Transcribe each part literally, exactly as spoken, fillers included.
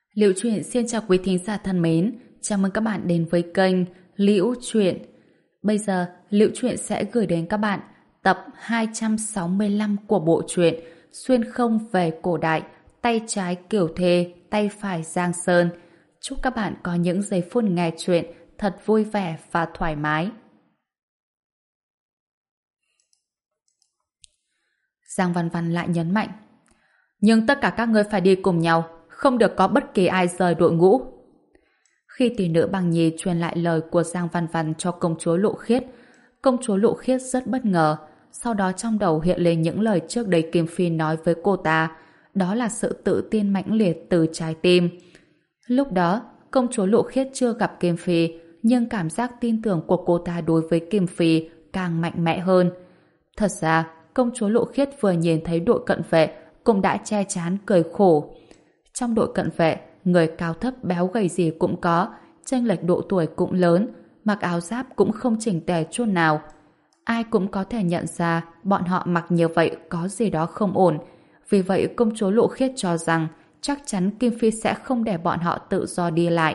Liễu Chuyện xin chào quý thính giả thân mến, chào mừng các bạn đến với kênh Liễu Chuyện. Bây giờ, Liễu Chuyện sẽ gửi đến các bạn tập hai trăm sáu mươi lăm của bộ truyện Xuyên không về cổ đại, tay trái Kiều Thê, tay phải Giang Sơn. Chúc các bạn có những giây phút nghe chuyện thật vui vẻ và thoải mái. Giang Văn Văn lại nhấn mạnh, nhưng tất cả các ngươi phải đi cùng nhau, không được có bất kỳ ai rời đội ngũ. Khi tỷ nữ Bằng Nhi truyền lại lời của Giang Văn Văn cho công chúa Lộ Khiết, công chúa Lộ Khiết rất bất ngờ. Sau đó trong đầu hiện lên những lời trước đây Kim Phi nói với cô ta, đó là sự tự tin mãnh liệt từ trái tim. Lúc đó, công chúa Lộ Khiết chưa gặp Kim Phi, nhưng cảm giác tin tưởng của cô ta đối với Kim Phi càng mạnh mẽ hơn. Thật ra, công chúa Lộ Khiết vừa nhìn thấy đội cận vệ cũng đã che chắn cười khổ. Trong đội cận vệ, người cao thấp béo gầy gì cũng có, chênh lệch độ tuổi cũng lớn, mặc áo giáp cũng không chỉnh tề chút nào. Ai cũng có thể nhận ra bọn họ mặc như vậy có gì đó không ổn. Vì vậy công chúa Lộ Khiết cho rằng chắc chắn Kim Phi sẽ không để bọn họ tự do đi lại.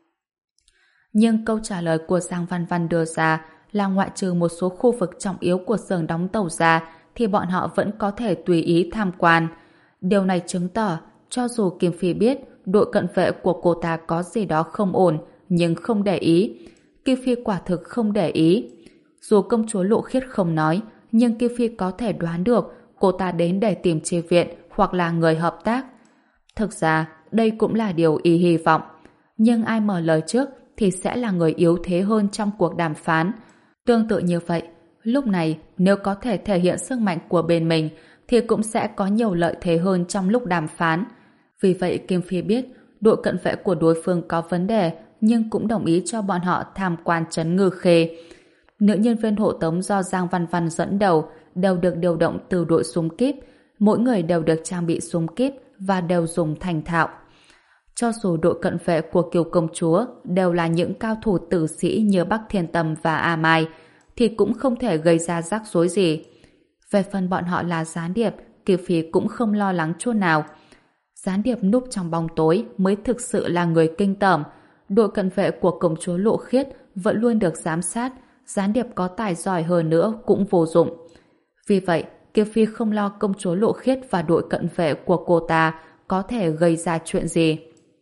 Nhưng câu trả lời của Giang Văn Văn đưa ra là ngoại trừ một số khu vực trọng yếu của xưởng đóng tàu ra thì bọn họ vẫn có thể tùy ý tham quan. Điều này chứng tỏ cho dù Kim Phi biết đội cận vệ của cô ta có gì đó không ổn, nhưng không để ý. Kim Phi quả thực không để ý. Dù công chúa Lộ Khiết không nói, nhưng Kim Phi có thể đoán được cô ta đến để tìm chi viện hoặc là người hợp tác. Thực ra, đây cũng là điều y hy vọng. Nhưng ai mở lời trước thì sẽ là người yếu thế hơn trong cuộc đàm phán. Tương tự như vậy, lúc này nếu có thể thể hiện sức mạnh của bên mình thì cũng sẽ có nhiều lợi thế hơn trong lúc đàm phán. Vì vậy Kim Phi biết đội cận vệ của đối phương có vấn đề, nhưng cũng đồng ý cho bọn họ tham quan trấn Ngư Khê. Nữ nhân viên hộ tống do Giang Văn Văn dẫn đầu đều được điều động từ đội súng kíp, mỗi người đều được trang bị súng kíp và đều dùng thành thạo. Cho dù đội cận vệ của Kiều Công Chúa đều là những cao thủ tử sĩ như Bắc Thiên Tâm và A Mai, thì cũng không thể gây ra rắc rối gì. Về phần bọn họ là gián điệp, Kiều Phi cũng không lo lắng chút nào. Gián điệp núp trong bóng tối mới thực sự là người kinh tởm. Đội cận vệ của công chúa Lộ Khiết vẫn luôn được giám sát, gián điệp có tài giỏi hơn nữa cũng vô dụng. Vì vậy, Kiều Phi không lo công chúa Lộ Khiết và đội cận vệ của cô ta có thể gây ra chuyện gì.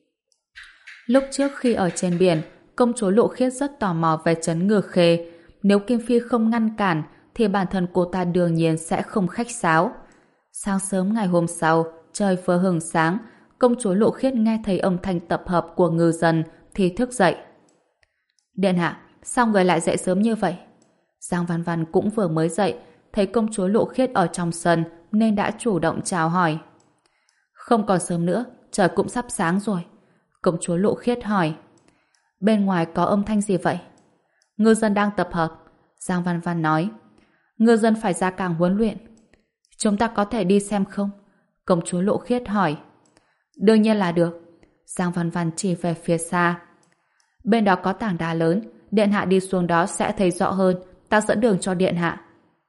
Lúc trước khi ở trên biển, công chúa Lộ Khiết rất tò mò về trấn Ngư Khê. Nếu Kim Phi không ngăn cản, thì bản thân cô ta đương nhiên sẽ không khách sáo. Sáng sớm ngày hôm sau, trời vừa hừng sáng, công chúa Lộ Khiết nghe thấy âm thanh tập hợp của ngư dân thì thức dậy. Điện hạ, sao người lại dậy sớm như vậy? Giang Văn Văn cũng vừa mới dậy, thấy công chúa Lộ Khiết ở trong sân nên đã chủ động chào hỏi. Không còn sớm nữa, trời cũng sắp sáng rồi. Công chúa Lộ Khiết hỏi. Bên ngoài có âm thanh gì vậy? Ngư dân đang tập hợp. Giang Văn Văn nói. Ngư dân phải ra cảng huấn luyện. Chúng ta có thể đi xem không? Công chúa Lộ Khiết hỏi. Đương nhiên là được. Giang Văn Văn chỉ về phía xa. Bên đó có tảng đá lớn, điện hạ đi xuống đó sẽ thấy rõ hơn. Ta dẫn đường cho điện hạ.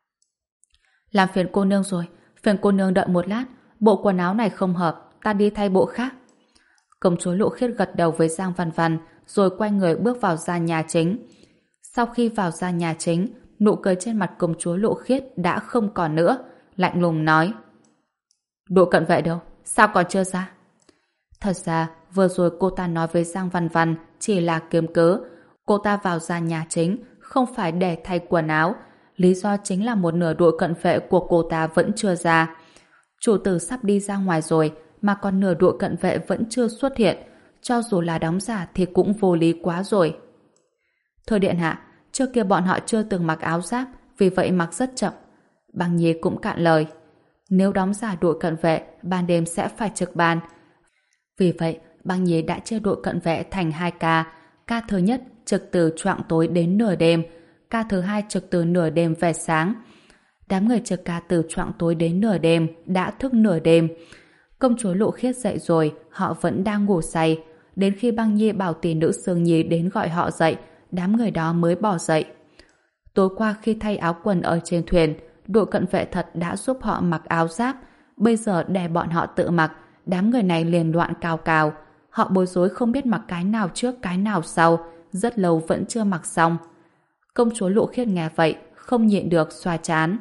Làm phiền cô nương rồi. Phiền cô nương đợi một lát. Bộ quần áo này không hợp, ta đi thay bộ khác. Công chúa Lộ Khiết gật đầu với Giang Văn Văn rồi quay người bước vào gian nhà chính. Sau khi vào gian nhà chính, nụ cười trên mặt công chúa Lộ Khiết đã không còn nữa, lạnh lùng nói. Đội cận vệ đâu? Sao còn chưa ra? Thật ra, vừa rồi cô ta nói với Giang Văn Văn chỉ là kiếm cớ. Cô ta vào gian nhà chính không phải để thay quần áo. Lý do chính là một nửa đội cận vệ của cô ta vẫn chưa ra. Chủ tử sắp đi ra ngoài rồi mà còn nửa đội cận vệ vẫn chưa xuất hiện. Cho dù là đóng giả thì cũng vô lý quá rồi. Thưa điện hạ, trước kia bọn họ chưa từng mặc áo giáp, vì vậy mặc rất chậm. Bằng Nhi cũng cạn lời. Nếu đóng giả đội cận vệ, ban đêm sẽ phải trực ban. Vì vậy, Bằng Nhi đã chia đội cận vệ thành hai ca. Ca thứ nhất trực từ choạng tối đến nửa đêm, ca thứ hai trực từ nửa đêm về sáng. Đám người trực ca từ choạng tối đến nửa đêm đã thức nửa đêm. Công chúa Lộ Khiết dậy rồi, họ vẫn đang ngủ say. Đến khi Băng Nhi bảo tỷ nữ Sương Nhi đến gọi họ dậy, đám người đó mới bỏ dậy. Tối qua khi thay áo quần ở trên thuyền, đội cận vệ thật đã giúp họ mặc áo giáp. Bây giờ để bọn họ tự mặc, đám người này liền loạn cào cào. Họ bối rối không biết mặc cái nào trước cái nào sau, rất lâu vẫn chưa mặc xong. Công chúa Lụ Khiết nghe vậy, không nhịn được xoa trán.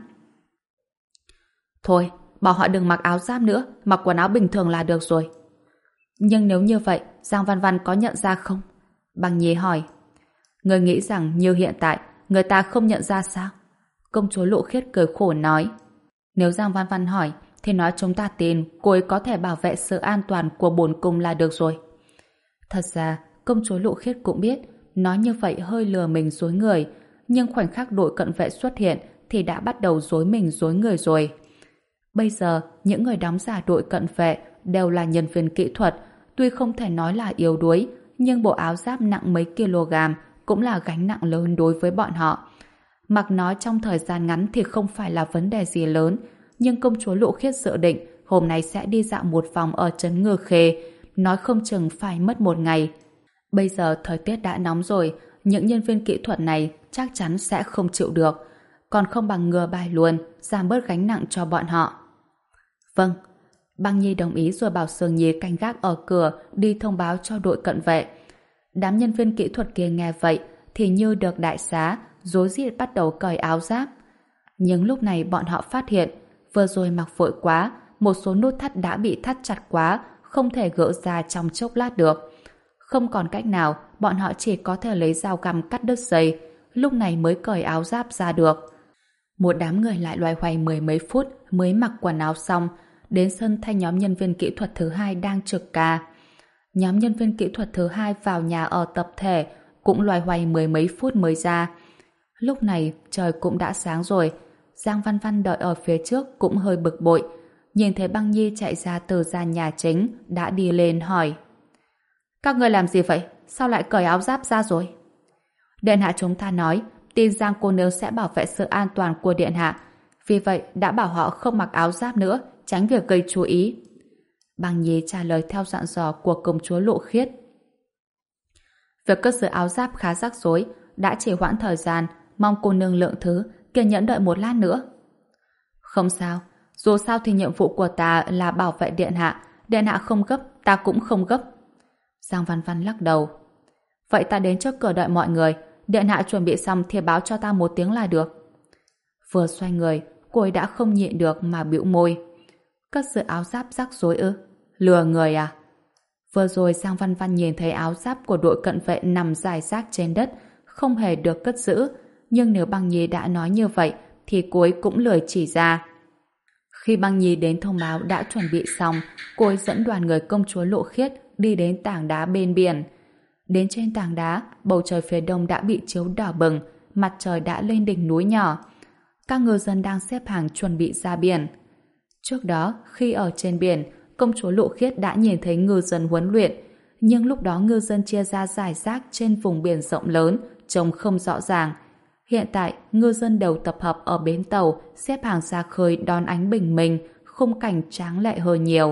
Thôi, bảo họ đừng mặc áo giáp nữa, mặc quần áo bình thường là được rồi. Nhưng nếu như vậy, Giang Văn Văn có nhận ra không? Băng Nhi hỏi. Người nghĩ rằng như hiện tại, người ta không nhận ra sao? Công chúa Lụ Khiết cười khổ nói. Nếu Giang Văn Văn hỏi, thì nói chúng ta tin cô ấy có thể bảo vệ sự an toàn của bổn cung là được rồi. Thật ra, công chúa Lụ Khiết cũng biết, nói như vậy hơi lừa mình dối người, nhưng khoảnh khắc đội cận vệ xuất hiện thì đã bắt đầu dối mình dối người rồi. Bây giờ, những người đóng giả đội cận vệ đều là nhân viên kỹ thuật, tuy không thể nói là yếu đuối, nhưng bộ áo giáp nặng mấy kg cũng là gánh nặng lớn đối với bọn họ. Mặc nói trong thời gian ngắn thì không phải là vấn đề gì lớn, nhưng công chúa Lụ Khiết dự định hôm nay sẽ đi dạo một vòng ở trấn Ngư Khê, nói không chừng phải mất một ngày. Bây giờ thời tiết đã nóng rồi, những nhân viên kỹ thuật này chắc chắn sẽ không chịu được, còn không bằng ngừa bài luôn, giảm bớt gánh nặng cho bọn họ. Vâng, Băng Nhi đồng ý rồi bảo Sương Nhi canh gác ở cửa đi thông báo cho đội cận vệ. Đám nhân viên kỹ thuật kia nghe vậy thì như được đại xá, rối rít bắt đầu cởi áo giáp. Nhưng lúc này bọn họ phát hiện, vừa rồi mặc vội quá, một số nút thắt đã bị thắt chặt quá, không thể gỡ ra trong chốc lát được. Không còn cách nào, bọn họ chỉ có thể lấy dao găm cắt đứt dây, lúc này mới cởi áo giáp ra được. Một đám người lại loay hoay mười mấy phút mới mặc quần áo xong, đến sân thay nhóm nhân viên kỹ thuật thứ hai đang trực ca. Nhóm nhân viên kỹ thuật thứ hai vào nhà ở tập thể cũng loay hoay mười mấy phút mới ra. Lúc này trời cũng đã sáng rồi, Giang Văn Văn đợi ở phía trước cũng hơi bực bội. Nhìn thấy Băng Nhi chạy ra từ gian nhà chính, đã đi lên hỏi. Các người làm gì vậy? Sao lại cởi áo giáp ra rồi? Điện hạ chúng ta nói, tin Giang cô nương sẽ bảo vệ sự an toàn của điện hạ. Vì vậy đã bảo họ không mặc áo giáp nữa, tránh việc gây chú ý. Băng Nhi trả lời theo dặn dò của công chúa Lụ Khiết. Việc cất giữ áo giáp khá rắc rối, đã trì hoãn thời gian, mong cô nương lượng thứ, kiên nhẫn đợi một lát nữa. Không sao, dù sao thì nhiệm vụ của ta là bảo vệ điện hạ, điện hạ không gấp, ta cũng không gấp. Giang Văn Văn lắc đầu. Vậy ta đến trước cửa đợi mọi người, điện hạ chuẩn bị xong thì báo cho ta một tiếng là được. Vừa xoay người, cô ấy đã không nhịn được mà bĩu môi. Cất giữ áo giáp rắc rối ư? Lừa người à? Vừa rồi Giang Văn Văn nhìn thấy áo giáp của đội cận vệ nằm rải rác trên đất, không hề được cất giữ. Nhưng nếu Băng Nhi đã nói như vậy, thì cô ấy cũng lười chỉ ra. Khi Băng Nhi đến thông báo đã chuẩn bị xong, cô ấy dẫn đoàn người công chúa Lụ Khiết đi đến tảng đá bên biển. Đến trên tảng đá, bầu trời phía đông đã bị chiếu đỏ bừng, mặt trời đã lên đỉnh núi nhỏ. Các ngư dân đang xếp hàng chuẩn bị ra biển. Trước đó, khi ở trên biển, công chúa Lụ Khiết đã nhìn thấy ngư dân huấn luyện, nhưng lúc đó ngư dân chia ra rải rác trên vùng biển rộng lớn, trông không rõ ràng. Hiện tại, ngư dân đều tập hợp ở bến tàu, xếp hàng ra khơi đón ánh bình minh, khung cảnh tráng lệ hơn nhiều.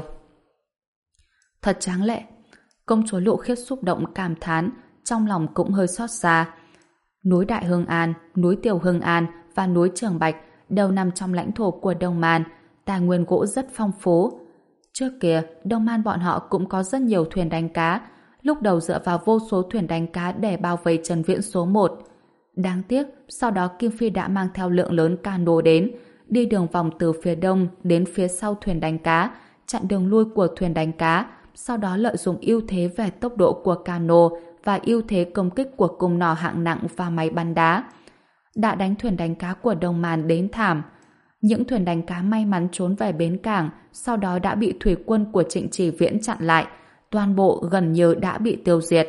Thật tráng lệ. Công chúa Lụ Khiết xúc động cảm thán, trong lòng cũng hơi xót xa. Núi Đại Hưng An, núi Tiểu Hưng An và núi Trường Bạch đều nằm trong lãnh thổ của Đông Man, tài nguyên gỗ rất phong phú. Trước kia, Đông Man bọn họ cũng có rất nhiều thuyền đánh cá, lúc đầu dựa vào vô số thuyền đánh cá để bao vây Trần Viễn số một. Đáng tiếc, sau đó Kim Phi đã mang theo lượng lớn cano đến, đi đường vòng từ phía đông đến phía sau thuyền đánh cá, chặn đường lui của thuyền đánh cá, sau đó lợi dụng ưu thế về tốc độ của cano và ưu thế công kích của cung nỏ hạng nặng và máy bắn đá. Đã đánh thuyền đánh cá của Đông Man đến thảm. Những thuyền đánh cá may mắn trốn về bến cảng, sau đó đã bị thủy quân của Trịnh Chỉ Viễn chặn lại, toàn bộ gần như đã bị tiêu diệt.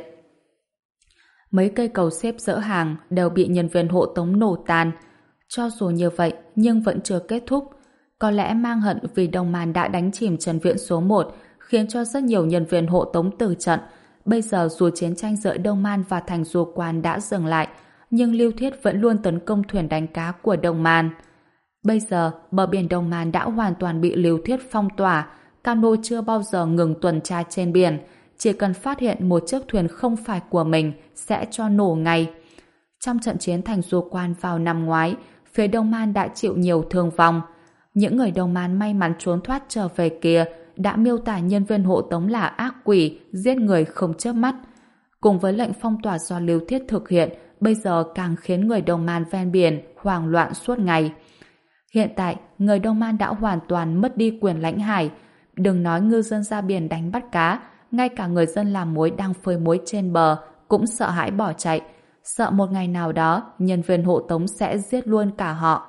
Mấy cây cầu xếp dỡ hàng đều bị nhân viên hộ tống nổ tan. Cho dù như vậy, nhưng vẫn chưa kết thúc. Có lẽ mang hận vì Đông Man đã đánh chìm Trần Viễn số một, khiến cho rất nhiều nhân viên hộ tống từ trận. Bây giờ dù chiến tranh giữa Đông Man và thành Du Quan đã dừng lại, nhưng Lưu Thiết vẫn luôn tấn công thuyền đánh cá của Đông Man. Bây giờ, bờ biển Đông Man đã hoàn toàn bị Lưu Thiết phong tỏa, cano chưa bao giờ ngừng tuần tra trên biển, chỉ cần phát hiện một chiếc thuyền không phải của mình sẽ cho nổ ngay. Trong trận chiến thành Du Quan vào năm ngoái, phía Đông Man đã chịu nhiều thương vong. Những người Đông Man may mắn trốn thoát trở về kia đã miêu tả nhân viên hộ tống là ác quỷ, giết người không chớp mắt. Cùng với lệnh phong tỏa do Lưu Thiết thực hiện, bây giờ càng khiến người Đông Man ven biển hoảng loạn suốt ngày. Hiện tại, người Đông Man đã hoàn toàn mất đi quyền lãnh hải. Đừng nói ngư dân ra biển đánh bắt cá, ngay cả người dân làm muối đang phơi muối trên bờ cũng sợ hãi bỏ chạy, sợ một ngày nào đó nhân viên hộ tống sẽ giết luôn cả họ.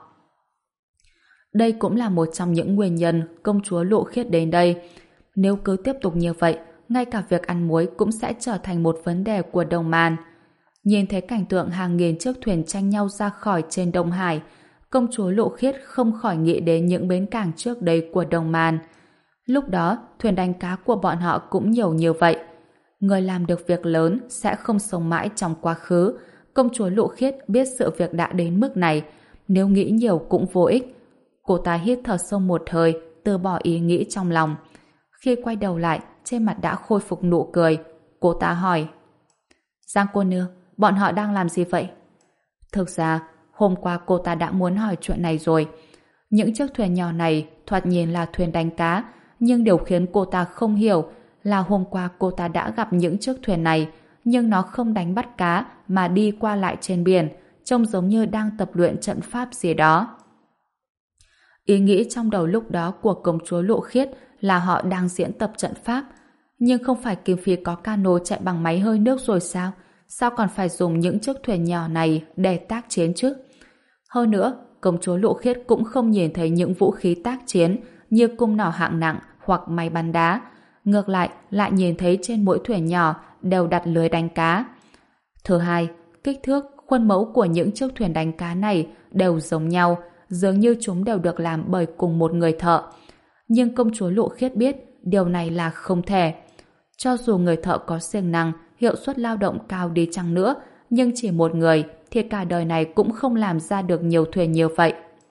Đây cũng là một trong những nguyên nhân công chúa Lộ Khiết đến đây. Nếu cứ tiếp tục như vậy, ngay cả việc ăn muối cũng sẽ trở thành một vấn đề của Đông Man. Nhìn thấy cảnh tượng hàng nghìn chiếc thuyền tranh nhau ra khỏi trên Đông Hải, công chúa Lộ Khiết không khỏi nghĩ đến những bến cảng trước đây của Đông Man. Lúc đó, thuyền đánh cá của bọn họ cũng nhiều như vậy. Người làm được việc lớn sẽ không sống mãi trong quá khứ. Công chúa Lộ Khiết biết sự việc đã đến mức này, nếu nghĩ nhiều cũng vô ích. Cô ta hít thở sâu một hơi, từ bỏ ý nghĩ trong lòng. Khi quay đầu lại, trên mặt đã khôi phục nụ cười. Cô ta hỏi: Giang cô nương, bọn họ đang làm gì vậy? Thực ra, hôm qua cô ta đã muốn hỏi chuyện này rồi. Những chiếc thuyền nhỏ này thoạt nhìn là thuyền đánh cá, nhưng điều khiến cô ta không hiểu là hôm qua cô ta đã gặp những chiếc thuyền này, nhưng nó không đánh bắt cá mà đi qua lại trên biển, trông giống như đang tập luyện trận pháp gì đó. Ý nghĩ trong đầu lúc đó của công chúa Lộ Khiết là họ đang diễn tập trận pháp. Nhưng không phải Kim Phi có cano chạy bằng máy hơi nước rồi sao? Sao còn phải dùng những chiếc thuyền nhỏ này để tác chiến chứ? Hơn nữa, công chúa Lộ Khiết cũng không nhìn thấy những vũ khí tác chiến như cung nỏ hạng nặng hoặc máy bắn đá. Ngược lại, lại nhìn thấy trên mỗi thuyền nhỏ đều đặt lưới đánh cá. Thứ hai, kích thước, khuôn mẫu của những chiếc thuyền đánh cá này đều giống nhau, dường như chúng đều được làm bởi cùng một người thợ. Nhưng công chúa Lộ Khiết biết điều này là không thể. Cho dù người thợ có siêng năng, hiệu suất lao động cao đi chăng nữa, nhưng chỉ một người thì cả đời này cũng không làm ra được nhiều thuyền như vậy.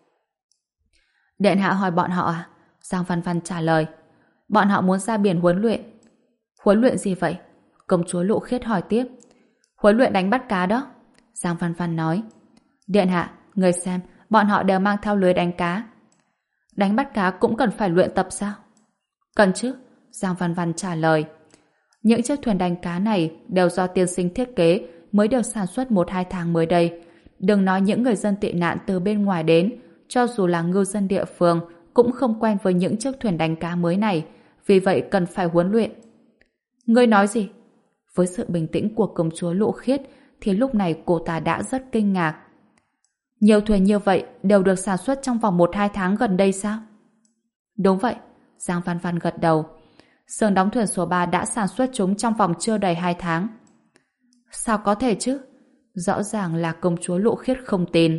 Điện hạ hỏi bọn họ à? Giang Văn Văn trả lời. Bọn họ muốn ra biển huấn luyện. Huấn luyện gì vậy? Công chúa Lộ Khiết hỏi tiếp. Huấn luyện đánh bắt cá đó. Giang Văn Văn nói. Điện hạ, người xem, bọn họ đều mang theo lưới đánh cá. Đánh bắt cá cũng cần phải luyện tập sao? Cần chứ, Giang Văn Văn trả lời. Những chiếc thuyền đánh cá này đều do tiên sinh thiết kế, mới được sản xuất một hai tháng mới đây. Đừng nói những người dân tị nạn từ bên ngoài đến, cho dù là ngư dân địa phương cũng không quen với những chiếc thuyền đánh cá mới này, vì vậy cần phải huấn luyện. Ngươi nói gì? Với sự bình tĩnh của công chúa Lộ Khiết thì lúc này cô ta đã rất kinh ngạc. Nhiều thuyền như vậy đều được sản xuất trong vòng một hai tháng gần đây sao? Đúng vậy, Giang Văn Văn gật đầu. Xưởng đóng thuyền số ba đã sản xuất chúng trong vòng chưa đầy hai tháng. Sao có thể chứ? Rõ ràng là công chúa Lộ Khiết không tin.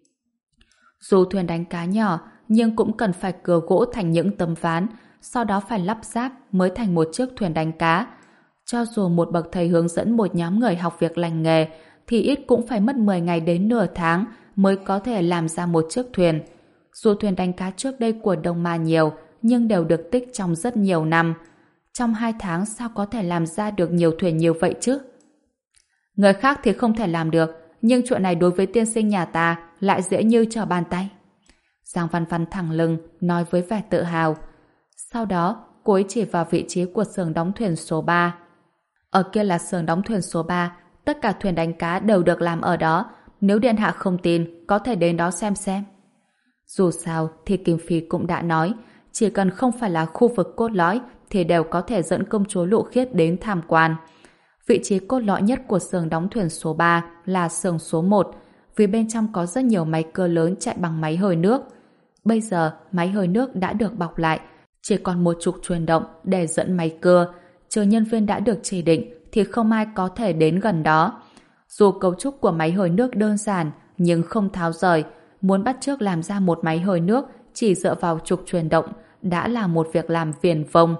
Dù thuyền đánh cá nhỏ, nhưng cũng cần phải cưa gỗ thành những tấm ván, sau đó phải lắp ráp mới thành một chiếc thuyền đánh cá. Cho dù một bậc thầy hướng dẫn một nhóm người học việc lành nghề, thì ít cũng phải mất mười ngày đến nửa tháng mới có thể làm ra một chiếc thuyền. Dù thuyền đánh cá trước đây của Đông Ma nhiều, nhưng đều được tích trong rất nhiều năm. Trong hai tháng sao có thể làm ra được nhiều thuyền như vậy chứ? Người khác thì không thể làm được, nhưng chuyện này đối với tiên sinh nhà ta lại dễ như trở bàn tay. Giang Văn Văn thẳng lưng, nói với vẻ tự hào. Sau đó, cô ấy chỉ vào vị trí của xưởng đóng thuyền số ba. Ở kia là xưởng đóng thuyền số ba, tất cả thuyền đánh cá đều được làm ở đó. Nếu điện hạ không tin, có thể đến đó xem xem. Dù sao thì Kim Phi cũng đã nói, chỉ cần không phải là khu vực cốt lõi thì đều có thể dẫn công chúa Lộ Khiết đến tham quan. Vị trí cốt lõi nhất của xưởng đóng thuyền số ba là xưởng số một, vì bên trong có rất nhiều máy cưa lớn chạy bằng máy hơi nước. Bây giờ máy hơi nước đã được bọc lại, chỉ còn một trục truyền động để dẫn máy cưa. Chờ nhân viên đã được chỉ định thì không ai có thể đến gần đó. Dù cấu trúc của máy hơi nước đơn giản nhưng không tháo rời, muốn bắt chước làm ra một máy hơi nước chỉ dựa vào trục truyền động đã là một việc làm viển vông.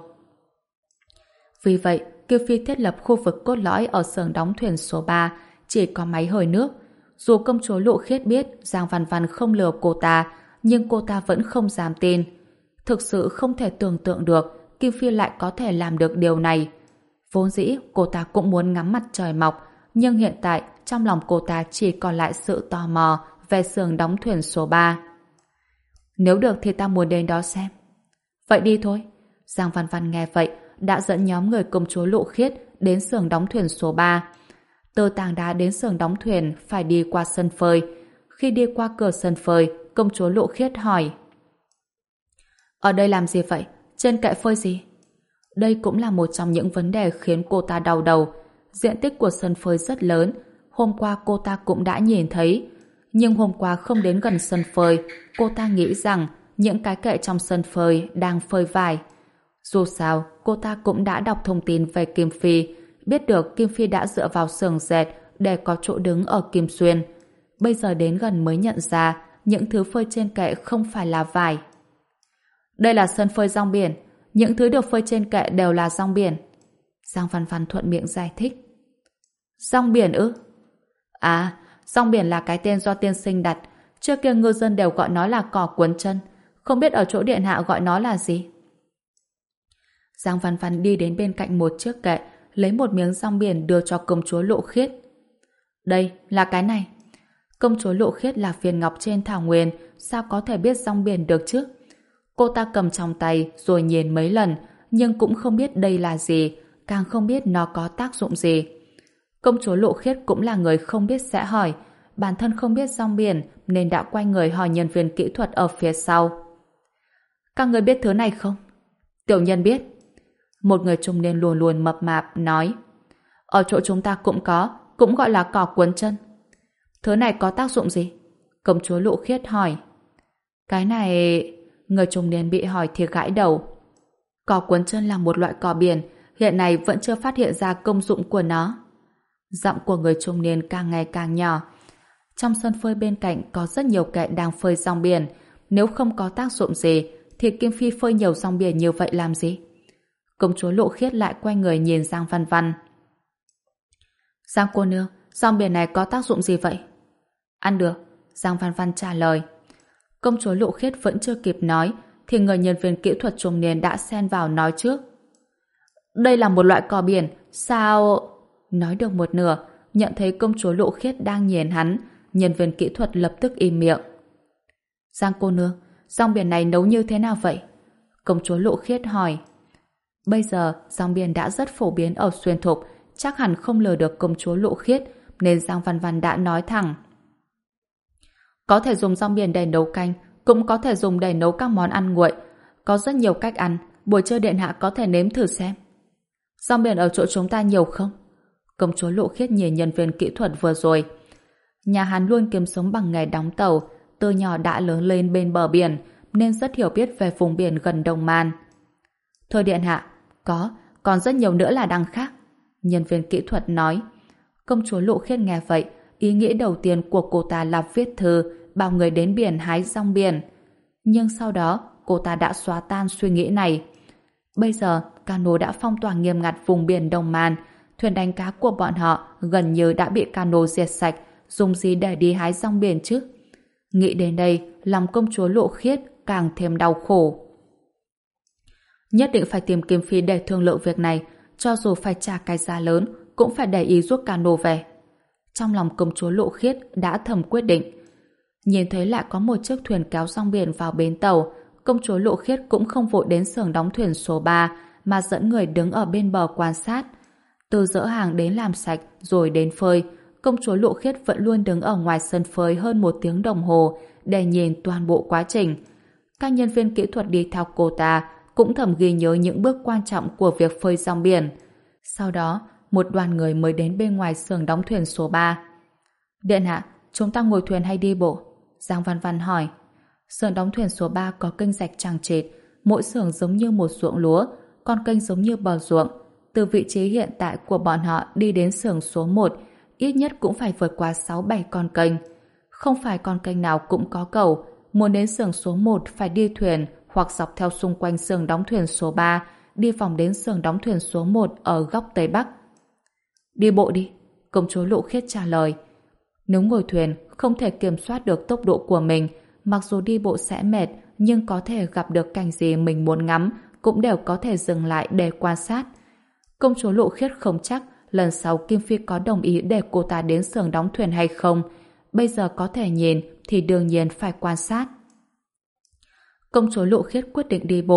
Vì vậy, Kiều Phi thiết lập khu vực cốt lõi ở xưởng đóng thuyền số ba chỉ có máy hơi nước. Dù công chúa Lộ Khiết biết Giang Văn Văn không lừa cô ta, nhưng cô ta vẫn không dám tin. Thực sự không thể tưởng tượng được Kim Phi lại có thể làm được điều này. Vốn dĩ cô ta cũng muốn ngắm mặt trời mọc, nhưng hiện tại trong lòng cô ta chỉ còn lại sự tò mò về xưởng đóng thuyền số ba. Nếu được thì ta muốn đến đó xem. Vậy đi thôi. Giang Văn Văn nghe vậy, đã dẫn nhóm người công chúa Lộ Khiết đến xưởng đóng thuyền số ba. Từ tảng đá đến xưởng đóng thuyền phải đi qua sân phơi. Khi đi qua cửa sân phơi, công chúa Lộ Khiết hỏi: ở đây làm gì vậy? Trên kệ phơi gì? Đây cũng là một trong những vấn đề khiến cô ta đau đầu. Diện tích của sân phơi rất lớn. Hôm qua cô ta cũng đã nhìn thấy. Nhưng hôm qua không đến gần sân phơi, cô ta nghĩ rằng những cái kệ trong sân phơi đang phơi vải. Dù sao, cô ta cũng đã đọc thông tin về Kim Phi, biết được Kim Phi đã dựa vào xưởng dệt để có chỗ đứng ở Kim Xuyên. Bây giờ đến gần mới nhận ra những thứ phơi trên kệ không phải là vải. Đây là sân phơi rong biển, những thứ được phơi trên kệ đều là rong biển. Giang Văn Văn thuận miệng giải thích. Rong biển ư? À, rong biển là cái tên do tiên sinh đặt. Trước kia ngư dân đều gọi nó là cỏ cuốn chân. Không biết ở chỗ điện hạ gọi nó là gì? Giang Văn Văn đi đến bên cạnh một chiếc kệ, lấy một miếng rong biển đưa cho công chúa Lộ Khiết. Đây, là cái này. Công chúa Lộ Khiết là viên ngọc trên thảo nguyên, sao có thể biết rong biển được chứ? Cô ta cầm trong tay rồi nhìn mấy lần, nhưng cũng không biết đây là gì, càng không biết nó có tác dụng gì. Công chúa Lộ Khiết cũng là người không biết sẽ hỏi, bản thân không biết rong biển nên đã quay người hỏi nhân viên kỹ thuật ở phía sau. Các người biết thứ này không? Tiểu nhân biết. Một người trung niên luồn luồn mập mạp nói: ở chỗ chúng ta cũng có, cũng gọi là cỏ cuốn chân. Thứ này có tác dụng gì? Công chúa Lộ Khiết hỏi. Cái này... Người trung niên bị hỏi thì gãi đầu. Cỏ cuốn chân là một loại cỏ biển, hiện nay vẫn chưa phát hiện ra công dụng của nó. Giọng của người trung niên càng ngày càng nhỏ. Trong sân phơi bên cạnh có rất nhiều kệ đang phơi rong biển. Nếu không có tác dụng gì thì Kim Phi phơi nhiều rong biển như vậy làm gì? Công chúa Lộ Khiết lại quay người nhìn Giang Văn Văn. Giang cô nương, rong biển này có tác dụng gì vậy? Ăn được, Giang Văn Văn trả lời. Công chúa Lộ Khiết vẫn chưa kịp nói thì người nhân viên kỹ thuật trung niên đã xen vào nói trước. Đây là một loại cỏ biển, sao... Nói được một nửa, nhận thấy công chúa Lộ Khiết đang nhìn hắn, nhân viên kỹ thuật lập tức im miệng. Giang cô nương, rong biển này nấu như thế nào vậy? Công chúa Lộ Khiết hỏi. Bây giờ, rong biển đã rất phổ biến ở Xuyên Thục, chắc hẳn không lừa được công chúa Lộ Khiết, nên Giang Văn Văn đã nói thẳng. Có thể dùng rong biển để nấu canh, cũng có thể dùng để nấu các món ăn nguội. Có rất nhiều cách ăn, buổi trưa điện hạ có thể nếm thử xem. Rong biển ở chỗ chúng ta nhiều không? Công chúa Lộ Khiết nhìn nhân viên kỹ thuật vừa rồi. Nhà hắn luôn kiếm sống bằng nghề đóng tàu, từ nhỏ đã lớn lên bên bờ biển, nên rất hiểu biết về vùng biển gần Đông Man. Thưa điện hạ, có, còn rất nhiều nữa là đằng khác. Nhân viên kỹ thuật nói. Công chúa Lộ Khiết nghe vậy, ý nghĩ đầu tiên của cô ta là viết thư bảo người đến biển hái rong biển. Nhưng sau đó, cô ta đã xóa tan suy nghĩ này. Bây giờ, cano đã phong tỏa nghiêm ngặt vùng biển Đông Man. Thuyền đánh cá của bọn họ gần như đã bị cano diệt sạch, dùng gì để đi hái rong biển chứ? Nghĩ đến đây, lòng công chúa Lộ Khiết càng thêm đau khổ. Nhất định phải tìm Kim Phi để thương lượng việc này, cho dù phải trả cái giá lớn, cũng phải để ý rút cano về. Trong lòng công chúa Lộ Khiết đã thầm quyết định. Nhìn thấy lại có một chiếc thuyền kéo rong biển vào bến tàu, công chúa Lộ Khiết cũng không vội đến xưởng đóng thuyền số ba, mà dẫn người đứng ở bên bờ quan sát. Từ dỡ hàng đến làm sạch rồi đến phơi, công chúa Lộ Khiết vẫn luôn đứng ở ngoài sân phơi hơn một tiếng đồng hồ để nhìn toàn bộ quá trình. Các nhân viên kỹ thuật đi theo cô ta cũng thầm ghi nhớ những bước quan trọng của việc phơi rong biển. Sau đó, một đoàn người mới đến bên ngoài xưởng đóng thuyền số ba. Điện hạ, chúng ta ngồi thuyền hay đi bộ? Giang Văn Văn hỏi. Xưởng đóng thuyền số ba có kênh rạch chằng chịt, mỗi xưởng giống như một ruộng lúa, con kênh giống như bờ ruộng. Từ vị trí hiện tại của bọn họ đi đến xưởng số một, ít nhất cũng phải vượt qua sáu bảy con kênh. Không phải con kênh nào cũng có cầu, muốn đến xưởng số một phải đi thuyền hoặc dọc theo xung quanh xưởng đóng thuyền số ba, đi vòng đến xưởng đóng thuyền số một ở góc Tây Bắc. Đi bộ đi, công chúa Lộ Khiết trả lời. Nếu ngồi thuyền, không thể kiểm soát được tốc độ của mình, mặc dù đi bộ sẽ mệt, nhưng có thể gặp được cảnh gì mình muốn ngắm, cũng đều có thể dừng lại để quan sát. Công chúa Lộ Khiết không chắc lần sau Kim Phi có đồng ý để cô ta đến xưởng đóng thuyền hay không. Bây giờ có thể nhìn thì đương nhiên phải quan sát. Công chúa Lộ Khiết quyết định đi bộ,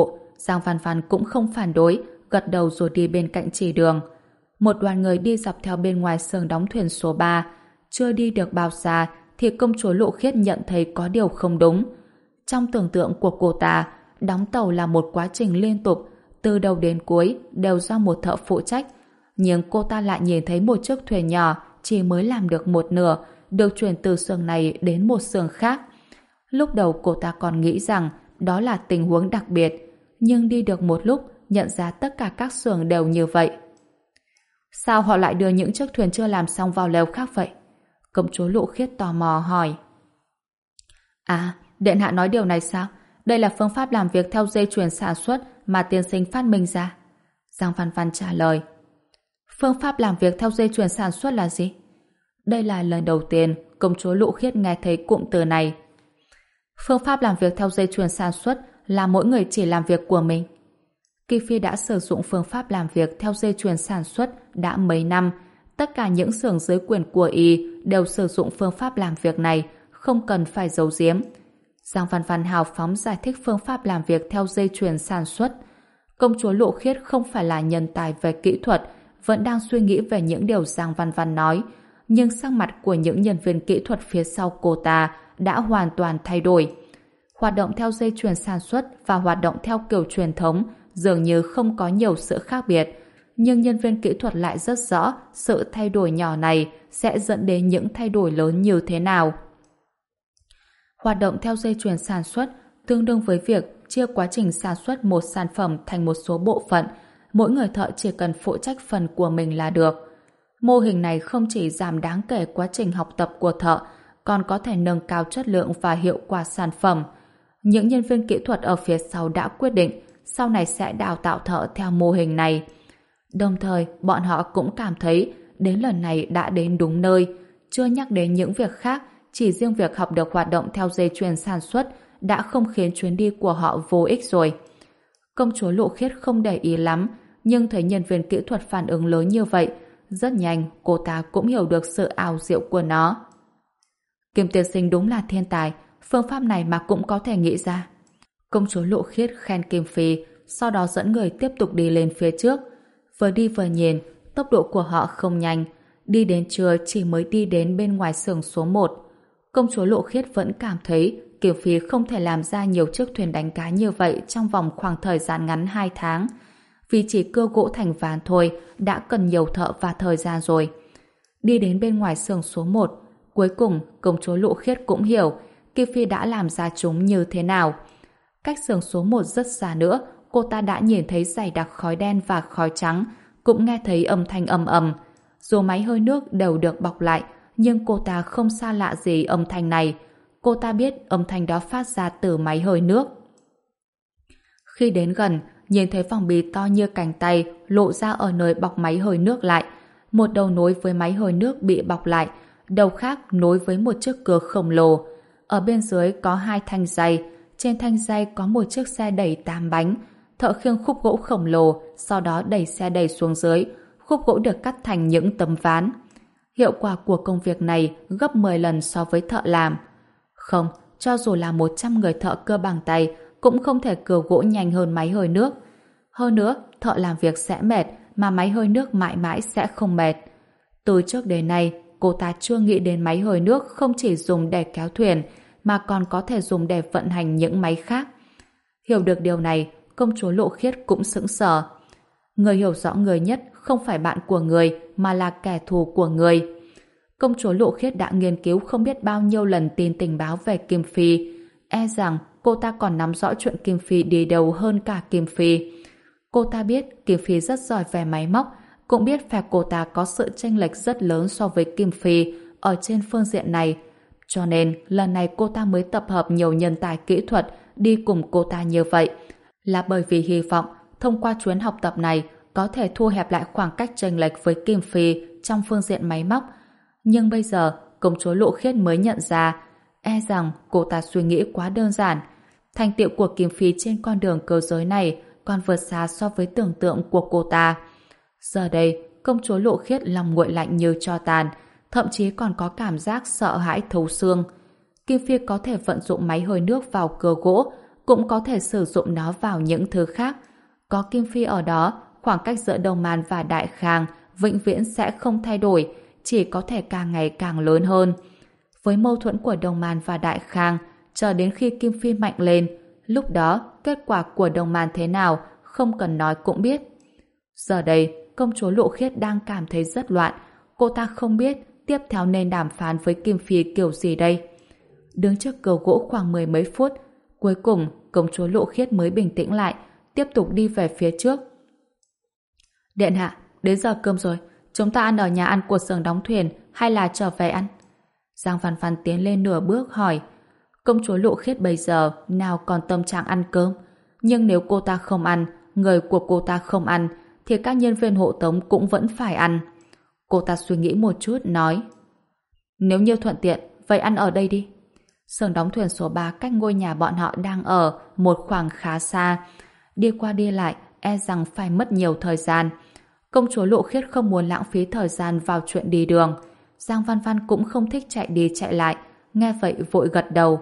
Giang Văn Văn cũng không phản đối, gật đầu rồi đi bên cạnh chỉ đường. Một đoàn người đi dọc theo bên ngoài xưởng đóng thuyền số ba. Chưa đi được bao xa thì công chúa Lộ Khiết nhận thấy có điều không đúng. Trong tưởng tượng của cô ta, đóng tàu là một quá trình liên tục, từ đầu đến cuối đều do một thợ phụ trách. Nhưng cô ta lại nhìn thấy một chiếc thuyền nhỏ chỉ mới làm được một nửa, được chuyển từ xưởng này đến một xưởng khác. Lúc đầu cô ta còn nghĩ rằng đó là tình huống đặc biệt, nhưng đi được một lúc nhận ra tất cả các xưởng đều như vậy. Sao họ lại đưa những chiếc thuyền chưa làm xong vào lều khác vậy? Công chúa Lộ Khiết tò mò hỏi. À, điện hạ nói điều này sao? Đây là phương pháp làm việc theo dây chuyền sản xuất mà tiên sinh phát minh ra. Giang Văn Văn trả lời. Phương pháp làm việc theo dây chuyền sản xuất là gì? Đây là lần đầu tiên công chúa Lộ Khiết nghe thấy cụm từ này. Phương pháp làm việc theo dây chuyền sản xuất là mỗi người chỉ làm việc của mình. Kỳ Phi đã sử dụng phương pháp làm việc theo dây chuyền sản xuất đã mấy năm. Tất cả những xưởng dưới quyền của y đều sử dụng phương pháp làm việc này, không cần phải giấu giếm. Giang Văn Văn hào phóng giải thích phương pháp làm việc theo dây chuyền sản xuất. Công chúa Lộ Khiết không phải là nhân tài về kỹ thuật, vẫn đang suy nghĩ về những điều Giang Văn Văn nói, nhưng sắc mặt của những nhân viên kỹ thuật phía sau cô ta đã hoàn toàn thay đổi. Hoạt động theo dây chuyền sản xuất và hoạt động theo kiểu truyền thống dường như không có nhiều sự khác biệt, nhưng nhân viên kỹ thuật lại rất rõ sự thay đổi nhỏ này sẽ dẫn đến những thay đổi lớn như thế nào. Hoạt động theo dây chuyền sản xuất tương đương với việc chia quá trình sản xuất một sản phẩm thành một số bộ phận, mỗi người thợ chỉ cần phụ trách phần của mình là được. Mô hình này không chỉ giảm đáng kể quá trình học tập của thợ, còn có thể nâng cao chất lượng và hiệu quả sản phẩm. Những nhân viên kỹ thuật ở phía sau đã quyết định sau này sẽ đào tạo thợ theo mô hình này. Đồng thời, bọn họ cũng cảm thấy đến lần này đã đến đúng nơi, chưa nhắc đến những việc khác, chỉ riêng việc học được hoạt động theo dây chuyền sản xuất đã không khiến chuyến đi của họ vô ích rồi. Công chúa Lộ Khiết không để ý lắm, nhưng thấy nhân viên kỹ thuật phản ứng lớn như vậy, rất nhanh cô ta cũng hiểu được sự ảo diệu của nó. Kim tiên sinh đúng là thiên tài, phương pháp này mà cũng có thể nghĩ ra. Công chúa Lộ Khiết khen Kim Phi, sau đó dẫn người tiếp tục đi lên phía trước. Vừa đi vừa nhìn, tốc độ của họ không nhanh, đi đến trưa chỉ mới đi đến bên ngoài xưởng số một. Công chúa Lộ Khiết vẫn cảm thấy Kim Phi không thể làm ra nhiều chiếc thuyền đánh cá như vậy trong vòng khoảng thời gian ngắn hai tháng. Vì chỉ cưa gỗ thành ván thôi đã cần nhiều thợ và thời gian rồi. Đi đến bên ngoài xưởng số một, cuối cùng công chúa Lộ Khiết cũng hiểu Kim Phi đã làm ra chúng như thế nào. Cách xưởng số một rất xa nữa, cô ta đã nhìn thấy dày đặc khói đen và khói trắng, cũng nghe thấy âm thanh ầm ầm. Dù máy hơi nước đều được bọc lại, nhưng cô ta không xa lạ gì âm thanh này. Cô ta biết âm thanh đó phát ra từ máy hơi nước. Khi đến gần, nhìn thấy vòng bì to như cánh tay lộ ra ở nơi bọc máy hơi nước lại. Một đầu nối với máy hơi nước bị bọc lại, đầu khác nối với một chiếc cưa khổng lồ. Ở bên dưới có hai thanh dây, trên thanh dây có một chiếc xe đẩy tám bánh. Thợ khiêng khúc gỗ khổng lồ, sau đó đẩy xe đẩy xuống dưới. Khúc gỗ được cắt thành những tấm ván. Hiệu quả của công việc này gấp mười lần so với thợ làm. Không, cho dù là một trăm người thợ cưa bằng tay cũng không thể cưa gỗ nhanh hơn máy hơi nước. Hơn nữa, thợ làm việc sẽ mệt, mà máy hơi nước mãi mãi sẽ không mệt. Từ trước đến nay, cô ta chưa nghĩ đến máy hơi nước không chỉ dùng để kéo thuyền, mà còn có thể dùng để vận hành những máy khác. Hiểu được điều này, công chúa Lộ Khiết cũng sững sờ. Người hiểu rõ người nhất không phải bạn của người, mà là kẻ thù của người. Công chúa Lộ Khiết đã nghiên cứu không biết bao nhiêu lần tin tình báo về Kim Phi. E rằng cô ta còn nắm rõ chuyện Kim Phi đi đâu hơn cả Kim Phi. Cô ta biết Kim Phi rất giỏi về máy móc, cũng biết phe cô ta có sự chênh lệch rất lớn so với Kim Phi ở trên phương diện này. Cho nên lần này cô ta mới tập hợp nhiều nhân tài kỹ thuật đi cùng cô ta như vậy, là bởi vì hy vọng thông qua chuyến học tập này có thể thu hẹp lại khoảng cách chênh lệch với Kim Phi trong phương diện máy móc. Nhưng bây giờ công chúa Lộ Khiết mới nhận ra, e rằng cô ta suy nghĩ quá đơn giản. Thành tựu của Kim Phi trên con đường cơ giới này còn vượt xa so với tưởng tượng của cô ta. Giờ đây, công chúa Lộ Khiết lòng nguội lạnh như tro tàn, thậm chí còn có cảm giác sợ hãi thấu xương. Kim Phi có thể vận dụng máy hơi nước vào cưa gỗ, cũng có thể sử dụng nó vào những thứ khác. Có Kim Phi ở đó, khoảng cách giữa Đông Man và Đại Khang vĩnh viễn sẽ không thay đổi, chỉ có thể càng ngày càng lớn hơn. Với mâu thuẫn của Đông Man và Đại Khang, chờ đến khi Kim Phi mạnh lên, lúc đó kết quả của Đông Man thế nào không cần nói cũng biết. Giờ đây, công chúa Lộ Khiết đang cảm thấy rất loạn. Cô ta không biết tiếp theo nên đàm phán với Kim Phi kiểu gì đây. Đứng trước cầu gỗ khoảng mười mấy phút, cuối cùng công chúa Lộ Khiết mới bình tĩnh lại, tiếp tục đi về phía trước. Điện hạ, đến giờ cơm rồi, chúng ta ăn ở nhà ăn của xưởng đóng thuyền hay là trở về ăn? Giang Văn Văn tiến lên nửa bước hỏi. Công chúa Lộ Khiết bây giờ nào còn tâm trạng ăn cơm, nhưng nếu cô ta không ăn, người của cô ta không ăn, thì các nhân viên hộ tống cũng vẫn phải ăn. Cô ta suy nghĩ một chút nói, nếu như thuận tiện, vậy ăn ở đây đi. Xưởng đóng thuyền số ba cách ngôi nhà bọn họ đang ở một khoảng khá xa, đi qua đi lại e rằng phải mất nhiều thời gian. Công chúa Lộ Khiết không muốn lãng phí thời gian vào chuyện đi đường. Giang Văn Văn cũng không thích chạy đi chạy lại, nghe vậy vội gật đầu.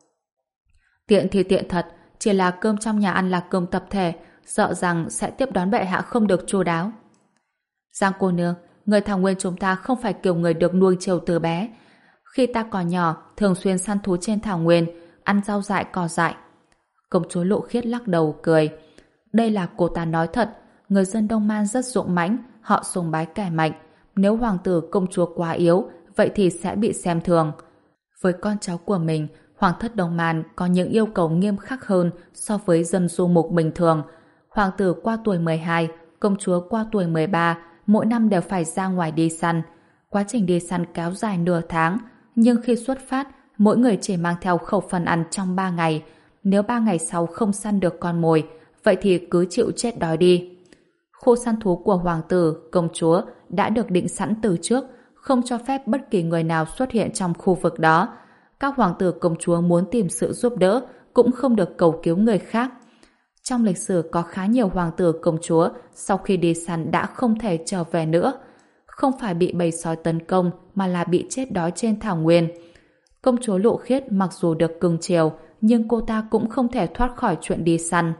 Tiện thì tiện thật, chỉ là cơm trong nhà ăn là cơm tập thể, sợ rằng sẽ tiếp đón bệ hạ không được chu đáo. Giang cô nương, người Thảo Nguyên chúng ta không phải kiểu người được nuông chiều từ bé. Khi ta còn nhỏ, thường xuyên săn thú trên Thảo Nguyên, ăn rau dại cỏ dại. Công chúa Lộ Khiết lắc đầu cười. Đây là cô ta nói thật, người dân Đông Man rất dũng mãnh, họ sùng bái kẻ mạnh. Nếu hoàng tử công chúa quá yếu, vậy thì sẽ bị xem thường. Với con cháu của mình, hoàng thất Đông Man có những yêu cầu nghiêm khắc hơn so với dân du mục bình thường. Hoàng tử qua tuổi mười hai, công chúa qua tuổi mười ba, mỗi năm đều phải ra ngoài đi săn. Quá trình đi săn kéo dài nửa tháng, nhưng khi xuất phát, mỗi người chỉ mang theo khẩu phần ăn trong ba ngày. Nếu ba ngày sau không săn được con mồi, vậy thì cứ chịu chết đói đi. Khu săn thú của hoàng tử, công chúa đã được định sẵn từ trước, không cho phép bất kỳ người nào xuất hiện trong khu vực đó. Các hoàng tử công chúa muốn tìm sự giúp đỡ cũng không được cầu cứu người khác. Trong lịch sử có khá nhiều hoàng tử công chúa sau khi đi săn đã không thể trở về nữa. Không phải bị bầy sói tấn công mà là bị chết đói trên thảo nguyên. Công chúa Lộ Khiết mặc dù được cưng chiều, nhưng cô ta cũng không thể thoát khỏi chuyện đi săn.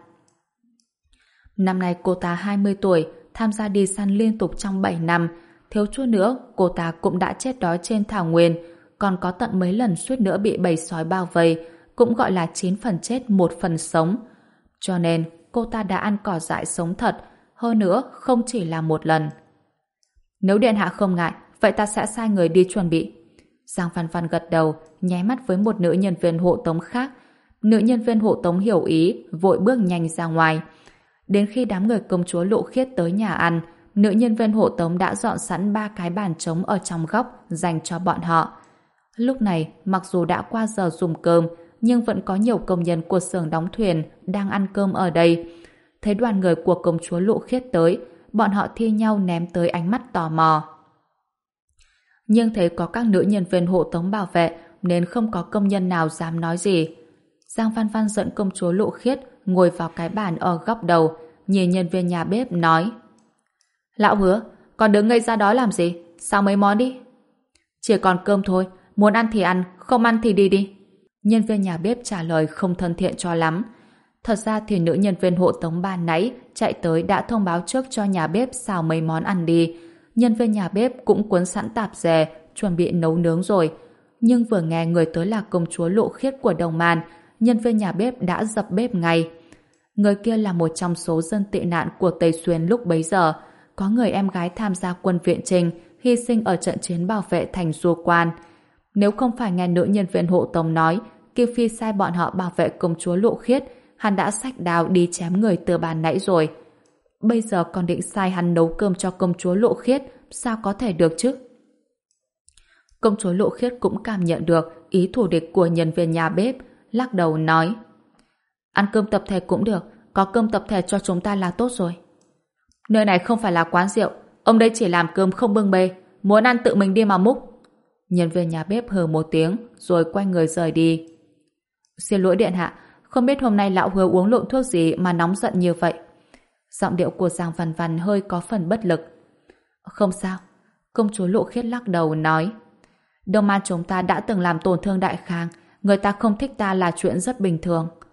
Năm nay cô ta hai mươi tuổi, tham gia đi săn liên tục trong bảy năm. Thiếu chút nữa, cô ta cũng đã chết đói trên thảo nguyên, còn có tận mấy lần suýt nữa bị bầy sói bao vây, cũng gọi là chín phần chết một phần sống. Cho nên, cô ta đã ăn cỏ dại sống thật, hơn nữa không chỉ là một lần. Nếu điện hạ không ngại, vậy ta sẽ sai người đi chuẩn bị. Giang Văn Văn gật đầu, nháy mắt với một nữ nhân viên hộ tống khác. Nữ nhân viên hộ tống hiểu ý, vội bước nhanh ra ngoài. Đến khi đám người công chúa Lộ Khiết tới nhà ăn, nữ nhân viên hộ tống đã dọn sẵn ba cái bàn trống ở trong góc dành cho bọn họ. Lúc này, mặc dù đã qua giờ dùng cơm, nhưng vẫn có nhiều công nhân của xưởng đóng thuyền đang ăn cơm ở đây. Thấy đoàn người của công chúa Lộ Khiết tới, bọn họ thi nhau ném tới ánh mắt tò mò. Nhưng thấy có các nữ nhân viên hộ tống bảo vệ nên không có công nhân nào dám nói gì. Giang Văn Văn dẫn công chúa Lộ Khiết ngồi vào cái bàn ở góc đầu, nhìn nhân viên nhà bếp nói: Lão Hứa, còn đứng ngây ra đó làm gì? Sao mấy món đi? Chỉ còn cơm thôi, muốn ăn thì ăn, không ăn thì đi đi. Nhân viên nhà bếp trả lời không thân thiện cho lắm. Thật ra thì nữ nhân viên hộ tống ban nãy chạy tới đã thông báo trước cho nhà bếp xào mấy món ăn đi. Nhân viên nhà bếp cũng cuốn sẵn tạp dề, chuẩn bị nấu nướng rồi. Nhưng vừa nghe người tới là công chúa Lộ Khiết của Đồng Man, nhân viên nhà bếp đã dập bếp ngay. Người kia là một trong số dân tị nạn của Tây Xuyên lúc bấy giờ. Có người em gái tham gia quân viện Trình, hy sinh ở trận chiến bảo vệ thành Du Quan. Nếu không phải nghe nữ nhân viên hộ tống nói Kim Phi sai bọn họ bảo vệ công chúa Lộ Khiết, hắn đã xách đao đi chém người từ bàn nãy rồi. Bây giờ còn định sai hắn nấu cơm cho công chúa Lộ Khiết, sao có thể được chứ? Công chúa Lộ Khiết cũng cảm nhận được ý thù địch của nhân viên nhà bếp, lắc đầu nói: Ăn cơm tập thể cũng được, có cơm tập thể cho chúng ta là tốt rồi. Nơi này không phải là quán rượu, ông đây chỉ làm cơm không bưng bê, muốn ăn tự mình đi mà múc. Nhân viên nhà bếp hừ một tiếng rồi quay người rời đi. Xin lỗi điện hạ, không biết hôm nay lão Hứa uống lộn thuốc gì mà nóng giận như vậy. Giọng điệu của Giang Văn Văn hơi có phần bất lực. Không sao, công chúa Lộ Khiết lắc đầu nói: Đông Man chúng ta đã từng làm tổn thương Đại Khang, người ta không thích ta là chuyện rất bình thường.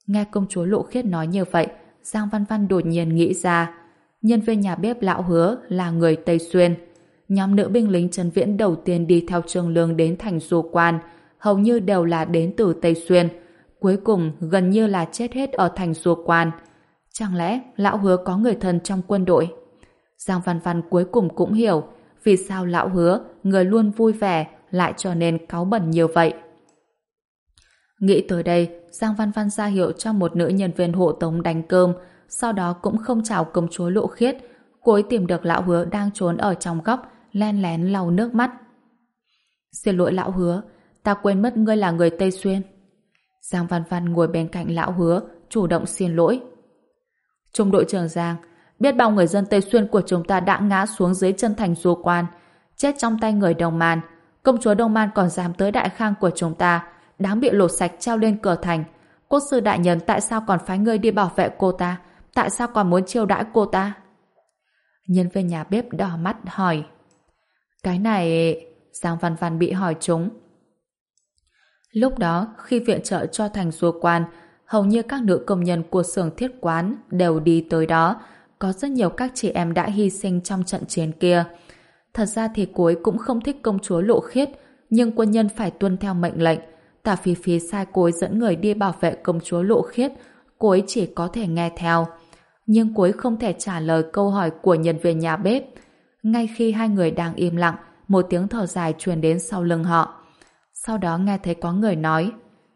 Nghe công chúa Lộ Khiết nói như vậy, Giang Văn Văn đột nhiên nghĩ ra, nhân viên nhà bếp Lão Hứa là người Tây Xuyên. Nhóm nữ binh lính Trấn Viễn đầu tiên đi theo Trương Lương đến thành Du Quan, hầu như đều là đến từ Tây Xuyên. Cuối cùng gần như là chết hết ở thành Du Quan. Chẳng lẽ Lão Hứa có người thân trong quân đội? Giang Văn Văn cuối cùng cũng hiểu vì sao Lão Hứa, người luôn vui vẻ, lại trở nên cáu bẩn như vậy. Nghĩ tới đây, Giang Văn Văn ra hiệu cho một nữ nhân viên hộ tống đánh cơm, sau đó cũng không chào công chúa Lộ Khiết. Cô ấy tìm được Lão Hứa đang trốn ở trong góc, len lén lau nước mắt. Xin lỗi Lão Hứa, ta quên mất ngươi là người Tây Xuyên. Giang Văn Văn ngồi bên cạnh Lão Hứa, chủ động xin lỗi. Trung đội trưởng Giang, biết bao người dân Tây Xuyên của chúng ta đã ngã xuống dưới chân thành Du Quan, chết trong tay người Đông Man. Công chúa Đông Man còn dám tới đại khang của chúng ta, đáng bị lột sạch treo lên cửa thành. Quốc sư đại nhân tại sao còn phái ngươi đi bảo vệ cô ta? Tại sao còn muốn chiêu đãi cô ta? Nhân viên nhà bếp đỏ mắt hỏi. Cái này... Giang Văn Văn bị hỏi trúng. Lúc đó, khi viện trợ cho thành Du Quan, hầu như các nữ công nhân của xưởng thiết quán đều đi tới đó. Có rất nhiều các chị em đã hy sinh trong trận chiến kia. Thật ra thì cô ấy cũng không thích công chúa Lộ Khiết, nhưng quân nhân phải tuân theo mệnh lệnh. Tả Phi Phi sai cô ấy dẫn người đi bảo vệ công chúa Lộ Khiết, cô ấy chỉ có thể nghe theo. Nhưng cô ấy không thể trả lời câu hỏi của nhân viên nhà bếp. Ngay khi hai người đang im lặng, một tiếng thở dài truyền đến sau lưng họ. Sau đó nghe thấy có người nói: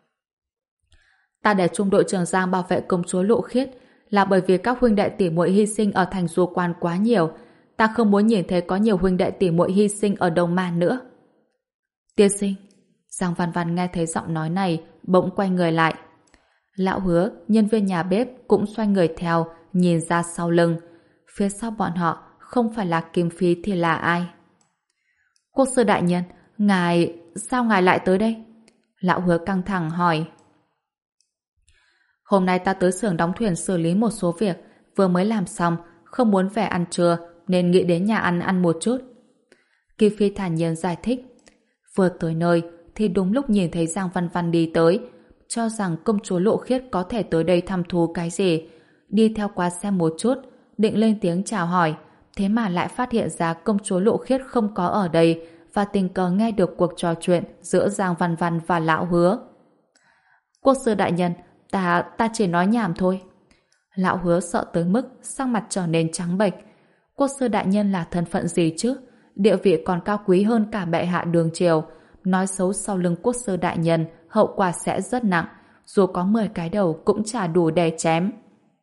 Ta để trung đội trưởng Giang bảo vệ công chúa Lộ Khiết là bởi vì các huynh đệ tỷ muội hy sinh ở thành Du Quan quá nhiều. Ta không muốn nhìn thấy có nhiều huynh đệ tỷ muội hy sinh ở Đông Man nữa. Tiên sinh. Giang Văn Văn nghe thấy giọng nói này, bỗng quay người lại. Lão Hứa, nhân viên nhà bếp cũng xoay người theo, nhìn ra sau lưng. Phía sau bọn họ không phải là Kim Phi thì là ai? Quốc sư đại nhân, ngài... sao ngài lại tới đây? Lão Hứa căng thẳng hỏi. Hôm nay ta tới xưởng đóng thuyền xử lý một số việc, vừa mới làm xong, không muốn về ăn trưa, nên nghĩ đến nhà ăn ăn một chút. Kim Phi thản nhiên giải thích. Vừa tới nơi, thì đúng lúc nhìn thấy Giang Văn Văn đi tới, cho rằng công chúa Lộ Khiết có thể tới đây thăm thú cái gì. Đi theo qua xem một chút, định lên tiếng chào hỏi, thế mà lại phát hiện ra công chúa Lộ Khiết không có ở đây và tình cờ nghe được cuộc trò chuyện giữa Giang Văn Văn và Lão Hứa. Quốc sư đại nhân, ta, ta chỉ nói nhảm thôi. Lão Hứa sợ tới mức sắc mặt trở nên trắng bệch. Quốc sư đại nhân là thân phận gì chứ? Địa vị còn cao quý hơn cả bệ hạ Đường Triều. Nói xấu sau lưng quốc sư đại nhân, hậu quả sẽ rất nặng. Dù có mười cái đầu cũng chả đủ để chém.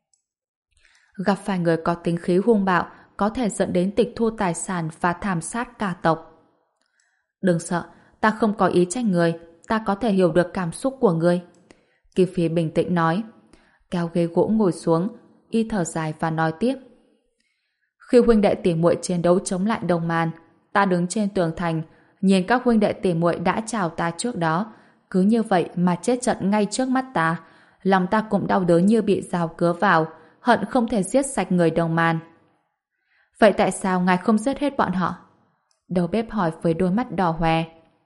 Gặp phải người có tính khí hung bạo, có thể dẫn đến tịch thu tài sản và thảm sát cả tộc. Đừng sợ, ta không có ý trách người, ta có thể hiểu được cảm xúc của người. Kim Phi bình tĩnh nói. Kéo ghế gỗ ngồi xuống, y thở dài và nói tiếp. Khi huynh đệ tỷ muội chiến đấu chống lại Đông Man, ta đứng trên tường thành, nhìn các huynh đệ tỷ muội đã chào ta trước đó, cứ như vậy mà chết trận ngay trước mắt ta, lòng ta cũng đau đớn như bị dao cứa vào, hận không thể giết sạch người Đông Man. Vậy tại sao ngài không giết hết bọn họ? Đầu bếp hỏi với đôi mắt đỏ hoe.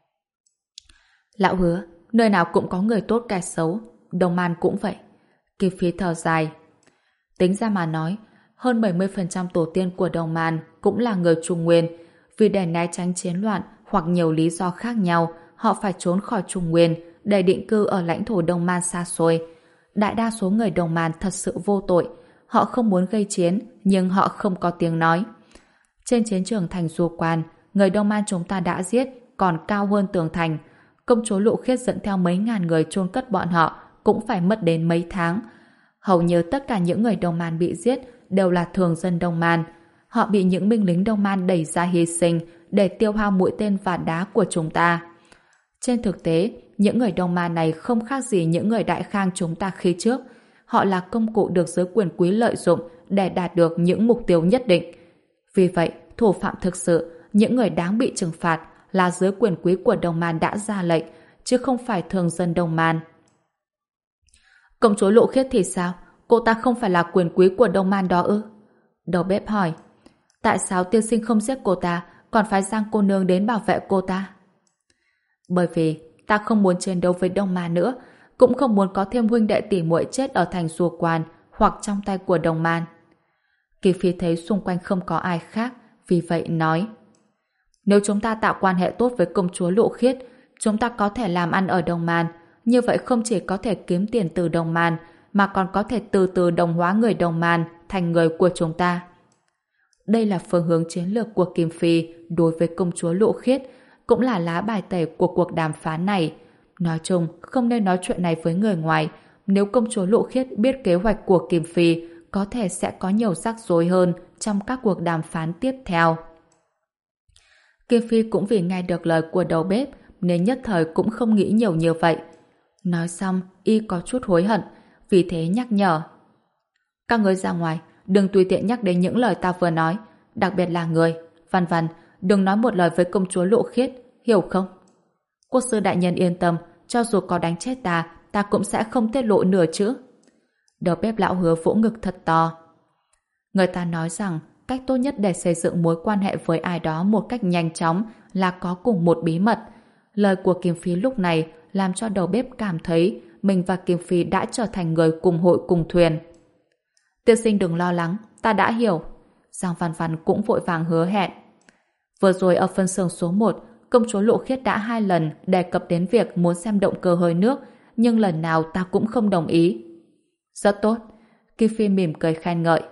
Lão Hứa, nơi nào cũng có người tốt kẻ xấu, Đông Man cũng vậy. Kim Phi thở dài. Tính ra mà nói, hơn bảy mươi phần trăm tổ tiên của Đông Man cũng là người Trung Nguyên. Vì để né tránh chiến loạn hoặc nhiều lý do khác nhau, họ phải trốn khỏi Trung Nguyên để định cư ở lãnh thổ Đông Man xa xôi. Đại đa số người Đông Man thật sự vô tội. Họ không muốn gây chiến, nhưng họ không có tiếng nói. Trên chiến trường thành Du Quan, người Đông Man chúng ta đã giết còn cao hơn tường thành. Công chúa Lộ Khiết dẫn theo mấy ngàn người chôn cất bọn họ cũng phải mất đến mấy tháng. Hầu như tất cả những người Đông Man bị giết đều là thường dân Đông Man. Họ bị những binh lính Đông Man đẩy ra hy sinh để tiêu hao mũi tên và đá của chúng ta. Trên thực tế, những người Đông Man này không khác gì những người Đại Khang chúng ta khi trước. Họ là công cụ được giới quyền quý lợi dụng để đạt được những mục tiêu nhất định. Vì vậy, thủ phạm thực sự, những người đáng bị trừng phạt là giới quyền quý của Đông Man đã ra lệnh, chứ không phải thường dân Đông Man. Công chúa Lộ Khiết thì sao? Cô ta không phải là quyền quý của Đông Man đó ư? Đầu bếp hỏi. Tại sao tiên sinh không giết cô ta, còn phái Giang cô nương đến bảo vệ cô ta? Bởi vì ta không muốn chiến đấu với Đông Man nữa. cũng không muốn có thêm huynh đệ tỷ muội chết ở thành Du Quan hoặc trong tay của Đồng Man. Kỳ Phi thấy xung quanh không có ai khác, vì vậy nói: nếu chúng ta tạo quan hệ tốt với công chúa Lộ Khiết, chúng ta có thể làm ăn ở Đồng Man. Như vậy không chỉ có thể kiếm tiền từ Đồng Man, mà còn có thể từ từ đồng hóa người Đồng Man thành người của chúng ta. Đây là phương hướng chiến lược của Kim Phi đối với công chúa Lộ Khiết, cũng là lá bài tẩy của cuộc đàm phán này. Nói chung, không nên nói chuyện này với người ngoài. Nếu công chúa Lộ Khiết biết kế hoạch của Kim Phi, có thể sẽ có nhiều rắc rối hơn trong các cuộc đàm phán tiếp theo. Kim Phi cũng vì nghe được lời của đầu bếp nên nhất thời cũng không nghĩ nhiều như vậy. Nói xong, y có chút hối hận, vì thế nhắc nhở: các người ra ngoài, đừng tùy tiện nhắc đến những lời ta vừa nói, đặc biệt là người. Văn Văn, đừng nói một lời với công chúa Lộ Khiết, hiểu không? Quốc sư đại nhân yên tâm, cho dù có đánh chết ta, ta cũng sẽ không tiết lộ nửa chữ. Đầu bếp lão hứa vỗ ngực thật to. Người ta nói rằng cách tốt nhất để xây dựng mối quan hệ với ai đó một cách nhanh chóng là có cùng một bí mật. Lời của Kim Phi lúc này làm cho đầu bếp cảm thấy mình và Kim Phi đã trở thành người cùng hội cùng thuyền. Tiên sinh đừng lo lắng, ta đã hiểu. Giang Văn Văn cũng vội vàng hứa hẹn. Vừa rồi ở phân xưởng số một, công chúa Lộ Khiết đã hai lần đề cập đến việc muốn xem động cơ hơi nước, nhưng lần nào ta cũng không đồng ý. Rất tốt. Kim Phi mỉm cười khen ngợi.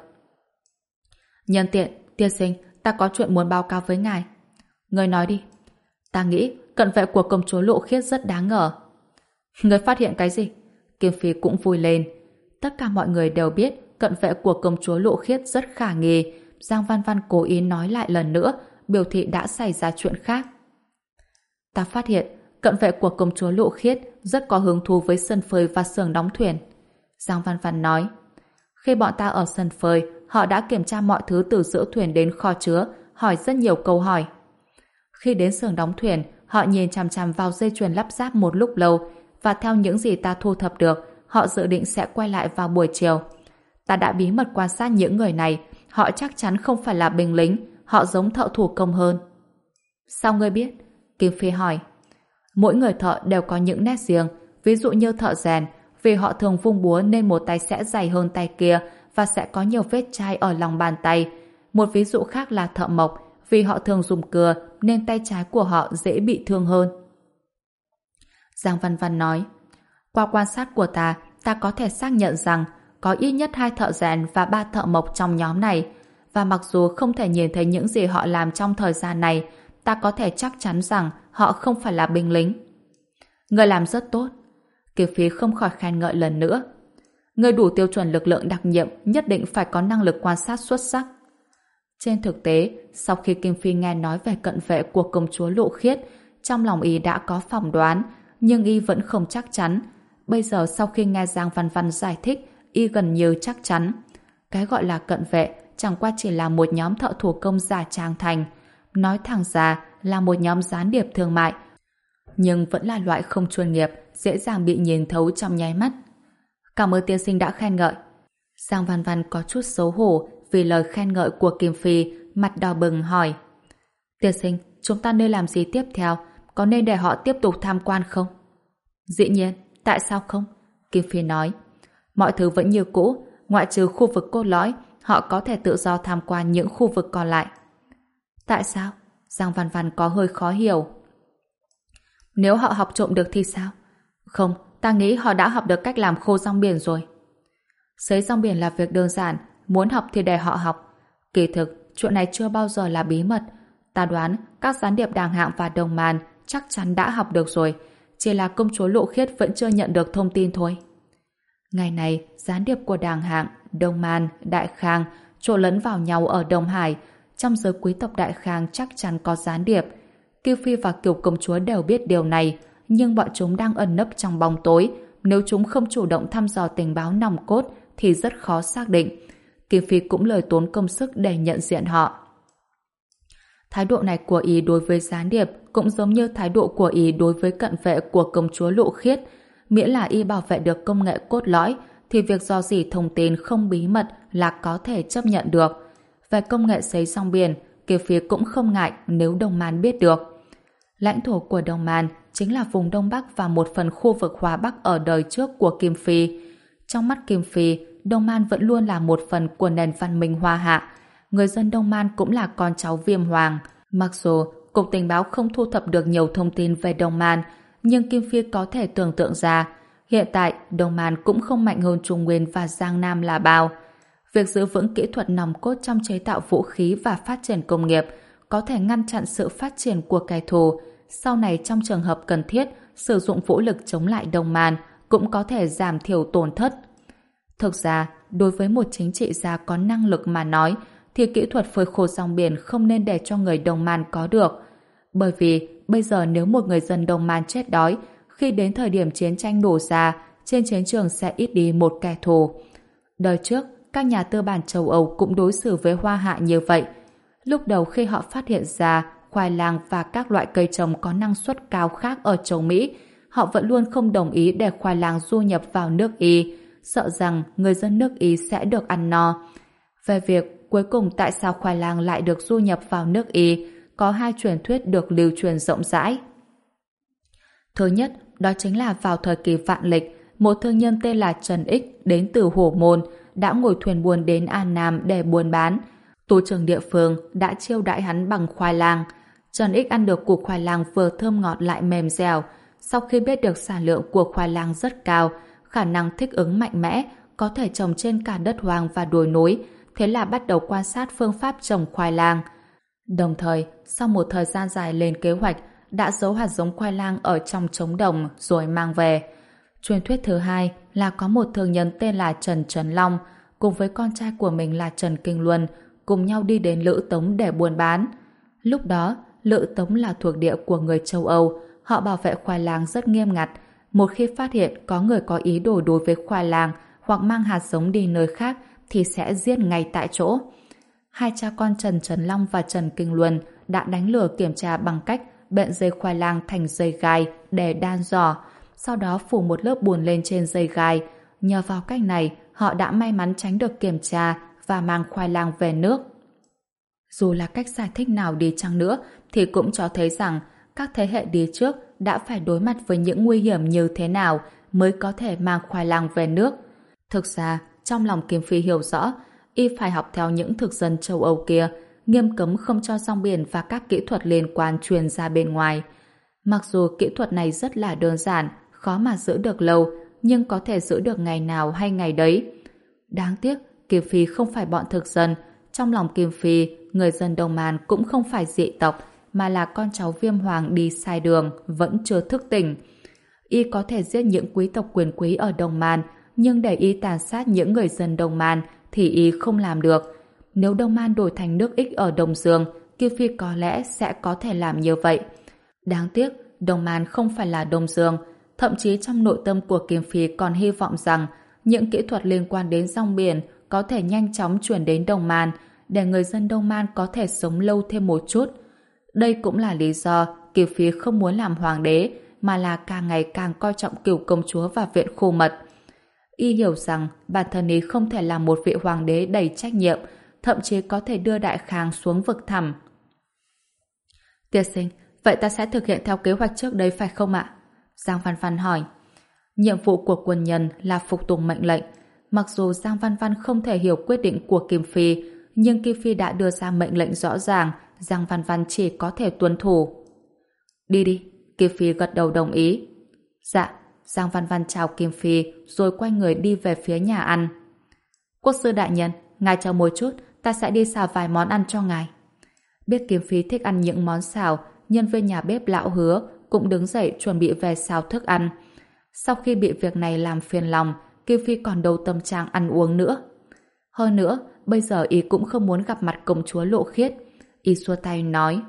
Nhân tiện, tiên sinh, ta có chuyện muốn báo cáo với ngài. Người nói đi. Ta nghĩ cận vệ của công chúa Lộ Khiết rất đáng ngờ. Người phát hiện cái gì? Kim Phi cũng vui lên. Tất cả mọi người đều biết cận vệ của công chúa Lộ Khiết rất khả nghi. Giang Văn Văn cố ý nói lại lần nữa, biểu thị đã xảy ra chuyện khác. Ta phát hiện cận vệ của công chúa Lộ Khiết rất có hứng thú với sân phơi và xưởng đóng thuyền. Giang Văn Văn nói: khi bọn ta ở sân phơi, họ đã kiểm tra mọi thứ từ giữa thuyền đến kho chứa, hỏi rất nhiều câu hỏi. Khi đến xưởng đóng thuyền, họ nhìn chằm chằm vào dây chuyền lắp ráp một lúc lâu, và theo những gì ta thu thập được, họ dự định sẽ quay lại vào buổi chiều. Ta đã bí mật quan sát những người này, họ chắc chắn không phải là binh lính, họ giống thợ thủ công hơn. Sao ngươi biết? Kim Phi hỏi. Mỗi người thợ đều có những nét riêng, ví dụ như thợ rèn, vì họ thường vung búa nên một tay sẽ dày hơn tay kia và sẽ có nhiều vết chai ở lòng bàn tay. Một ví dụ khác là thợ mộc, vì họ thường dùng cưa nên tay trái của họ dễ bị thương hơn. Giang Văn Văn nói: qua quan sát của ta, ta có thể xác nhận rằng có ít nhất hai thợ rèn và ba thợ mộc trong nhóm này, và mặc dù không thể nhìn thấy những gì họ làm trong thời gian này, ta có thể chắc chắn rằng họ không phải là binh lính. Người làm rất tốt. Kiều Phi không khỏi khen ngợi lần nữa. Người đủ tiêu chuẩn lực lượng đặc nhiệm nhất định phải có năng lực quan sát xuất sắc. Trên thực tế, sau khi Kim Phi nghe nói về cận vệ của công chúa Lộ Khiết, trong lòng y đã có phỏng đoán, nhưng y vẫn không chắc chắn. Bây giờ sau khi nghe Giang Văn Văn giải thích, y gần như chắc chắn. Cái gọi là cận vệ chẳng qua chỉ là một nhóm thợ thủ công giả trang thành. Nói thẳng ra là một nhóm gián điệp thương mại, nhưng vẫn là loại không chuyên nghiệp, dễ dàng bị nhìn thấu trong nháy mắt. Cảm ơn tiên sinh đã khen ngợi. Giang Văn Văn có chút xấu hổ vì lời khen ngợi của Kim Phi, mặt đỏ bừng hỏi: tiên sinh, chúng ta nên làm gì tiếp theo? Có nên để họ tiếp tục tham quan không? Dĩ nhiên, tại sao không? Kim Phi nói: mọi thứ vẫn như cũ, ngoại trừ khu vực cốt lõi, họ có thể tự do tham quan những khu vực còn lại. Tại sao? Giang Văn Văn có hơi khó hiểu. Nếu họ học trộm được thì sao? Không, ta nghĩ họ đã học được cách làm khô rong biển rồi. Sấy rong biển là việc đơn giản, muốn học thì để họ học. Kỳ thực, chuyện này chưa bao giờ là bí mật. Ta đoán các gián điệp Đàng Hạng và Đồng Man chắc chắn đã học được rồi, chỉ là công chúa Lộ Khiết vẫn chưa nhận được thông tin thôi. Ngày này, gián điệp của Đàng Hạng, Đồng Man, Đại Khang trộn lẫn vào nhau ở Đông Hải. Trong giới quý tộc Đại Khang chắc chắn có gián điệp. Kiều Phi và Kiều công chúa đều biết điều này, nhưng bọn chúng đang ẩn nấp trong bóng tối. Nếu chúng không chủ động thăm dò tình báo nòng cốt thì rất khó xác định. Kiều Phi cũng lời tốn công sức để nhận diện họ. Thái độ này của ý đối với gián điệp cũng giống như thái độ của ý đối với cận vệ của công chúa Lộ Khiết. Miễn là y bảo vệ được công nghệ cốt lõi thì việc dò dỉ thông tin không bí mật là có thể chấp nhận được. Về công nghệ sấy rong biển, Kiều Phi cũng không ngại nếu Đồng Man biết được. Lãnh thổ của Đồng Man chính là vùng Đông Bắc và một phần khu vực Hoa Bắc ở đời trước của Kim Phi. Trong mắt Kim Phi, Đông Man vẫn luôn là một phần của nền văn minh Hoa Hạ. Người dân Đông Man cũng là con cháu Viêm Hoàng. Mặc dù Cục Tình báo không thu thập được nhiều thông tin về Đông Man, nhưng Kim Phi có thể tưởng tượng ra hiện tại Đông Man cũng không mạnh hơn Trung Nguyên và Giang Nam là bao. Việc giữ vững kỹ thuật nòng cốt trong chế tạo vũ khí và phát triển công nghiệp có thể ngăn chặn sự phát triển của kẻ thù. Sau này trong trường hợp cần thiết, sử dụng vũ lực chống lại Đông Man cũng có thể giảm thiểu tổn thất. Thực ra, đối với một chính trị gia có năng lực mà nói, thì kỹ thuật phơi khô rong biển không nên để cho người Đông Man có được. Bởi vì bây giờ nếu một người dân Đông Man chết đói, khi đến thời điểm chiến tranh nổ ra, trên chiến trường sẽ ít đi một kẻ thù. Đời trước, các nhà tư bản châu Âu cũng đối xử với Hoa Hạ như vậy. Lúc đầu khi họ phát hiện ra khoai lang và các loại cây trồng có năng suất cao khác ở châu Mỹ, họ vẫn luôn không đồng ý để khoai lang du nhập vào nước Y, sợ rằng người dân nước Y sẽ được ăn no. Về việc cuối cùng tại sao khoai lang lại được du nhập vào nước Y, có hai truyền thuyết được lưu truyền rộng rãi. Thứ nhất, đó chính là vào thời kỳ vạn lịch, một thương nhân tên là Trần Ích đến từ Hổ Môn đã ngồi thuyền buôn đến An Nam để buôn bán. Tù trưởng địa phương đã chiêu đãi hắn bằng khoai lang. Trần Ích ăn được củ khoai lang vừa thơm ngọt lại mềm dẻo. Sau khi biết được sản lượng của khoai lang rất cao, khả năng thích ứng mạnh mẽ, có thể trồng trên cả đất hoang và đồi núi, thế là bắt đầu quan sát phương pháp trồng khoai lang. Đồng thời, sau một thời gian dài lên kế hoạch, đã giấu hạt giống khoai lang ở trong trống đồng rồi mang về. Truyền thuyết thứ hai là có một thương nhân tên là Trần Trấn Long cùng với con trai của mình là Trần Kinh Luân cùng nhau đi đến Lữ Tống để buôn bán. Lúc đó, Lữ Tống là thuộc địa của người châu Âu, họ bảo vệ khoai lang rất nghiêm ngặt. Một khi phát hiện có người có ý đồ đối với khoai lang hoặc mang hạt giống đi nơi khác thì sẽ giết ngay tại chỗ. Hai cha con Trần Trấn Long và Trần Kinh Luân đã đánh lừa kiểm tra bằng cách bện dây khoai lang thành dây gai để đan giò, sau đó phủ một lớp bùn lên trên dây gai. Nhờ vào cách này, họ đã may mắn tránh được kiểm tra và mang khoai lang về nước. Dù là cách giải thích nào đi chăng nữa, thì cũng cho thấy rằng các thế hệ đi trước đã phải đối mặt với những nguy hiểm như thế nào mới có thể mang khoai lang về nước. Thực ra, trong lòng Kim Phi hiểu rõ, y phải học theo những thực dân châu Âu kia, nghiêm cấm không cho rong biển và các kỹ thuật liên quan truyền ra bên ngoài. Mặc dù kỹ thuật này rất là đơn giản, khó mà giữ được lâu, nhưng có thể giữ được ngày nào hay ngày đấy. Đáng tiếc, Kim Phi không phải bọn thực dân. Trong lòng Kim Phi, người dân Đông Man cũng không phải dị tộc, mà là con cháu Viêm Hoàng đi sai đường, vẫn chưa thức tỉnh. Y có thể giết những quý tộc quyền quý ở Đông Man, nhưng để y tàn sát những người dân Đông Man thì y không làm được. Nếu Đông Man đổi thành nước Ích ở Đông Dương, Kim Phi có lẽ sẽ có thể làm như vậy. Đáng tiếc, Đông Man không phải là Đông Dương. Thậm chí trong nội tâm của Kim Phi còn hy vọng rằng những kỹ thuật liên quan đến rong biển có thể nhanh chóng chuyển đến Đông Man để người dân Đông Man có thể sống lâu thêm một chút. Đây cũng là lý do Kim Phi không muốn làm hoàng đế, mà là càng ngày càng coi trọng Cửu công chúa và Viện Khu Mật. Y hiểu rằng bản thân y không thể làm một vị hoàng đế đầy trách nhiệm, thậm chí có thể đưa Đại Khang xuống vực thẳm. Tiên sinh, vậy ta sẽ thực hiện theo kế hoạch trước đây phải không ạ? Giang Văn Văn hỏi. Nhiệm vụ của quân nhân là phục tùng mệnh lệnh. Mặc dù Giang Văn Văn không thể hiểu quyết định của Kim Phi, nhưng Kim Phi đã đưa ra mệnh lệnh rõ ràng, Giang Văn Văn chỉ có thể tuân thủ. Đi đi, Kim Phi gật đầu đồng ý. Dạ, Giang Văn Văn chào Kim Phi rồi quay người đi về phía nhà ăn. Quốc sư đại nhân, ngài chờ một chút, ta sẽ đi xào vài món ăn cho ngài. Biết Kim Phi thích ăn những món xào, nhân viên nhà bếp Lão Hứa cũng đứng dậy chuẩn bị về xào thức ăn. Sau khi bị việc này làm phiền lòng, Kim Phi còn đâu tâm trạng ăn uống nữa. Hơn nữa, bây giờ y cũng không muốn gặp mặt công chúa Lộ Khiết. Y xua tay nói: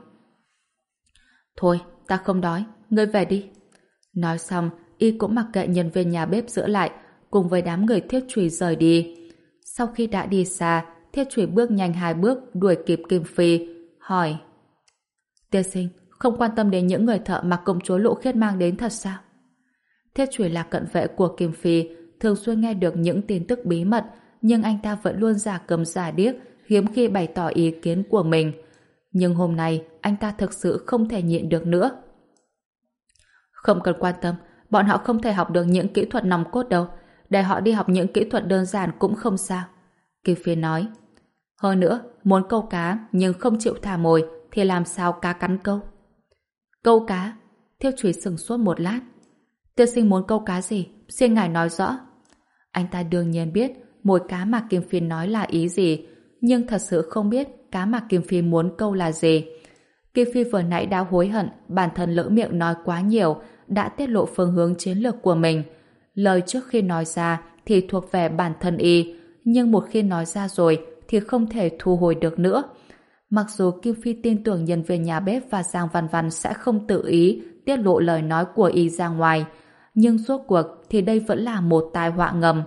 Thôi, ta không đói, ngươi về đi. Nói xong, y cũng mặc kệ nhân viên nhà bếp giữ lại, cùng với đám người Thiết Chùy rời đi. Sau khi đã đi xa, Thiết Chùy bước nhanh hai bước đuổi kịp Kim Phi, hỏi: Tiên sinh, không quan tâm đến những người thợ mà công chúa Lộ Khiết mang đến thật sao? Thiết Chùy là cận vệ của Kim Phi, thường xuyên nghe được những tin tức bí mật, nhưng anh ta vẫn luôn giả câm giả điếc, hiếm khi bày tỏ ý kiến của mình. Nhưng hôm nay, anh ta thực sự không thể nhịn được nữa. Không cần quan tâm, bọn họ không thể học được những kỹ thuật nòng cốt đâu. Để họ đi học những kỹ thuật đơn giản cũng không sao. Kim Phi nói. Hơn nữa, muốn câu cá nhưng không chịu thả mồi thì làm sao cá cắn câu? Câu cá? Thiêu Chủy sững sốt một lát. Tiên sinh muốn câu cá gì? Xin ngài nói rõ. Anh ta đương nhiên biết mồi cá mà Kim Phi nói là ý gì, nhưng thật sự không biết cá mà Kim Phi muốn câu là gì. Kim Phi vừa nãy đã hối hận bản thân lỡ miệng nói quá nhiều, đã tiết lộ phương hướng chiến lược của mình. Lời trước khi nói ra thì thuộc về bản thân y, nhưng một khi nói ra rồi thì không thể thu hồi được nữa. Mặc dù Kim Phi tin tưởng nhân viên nhà bếp và Giang Văn Văn sẽ không tự ý tiết lộ lời nói của y ra ngoài, nhưng rốt cuộc thì đây vẫn là một tai họa ngầm.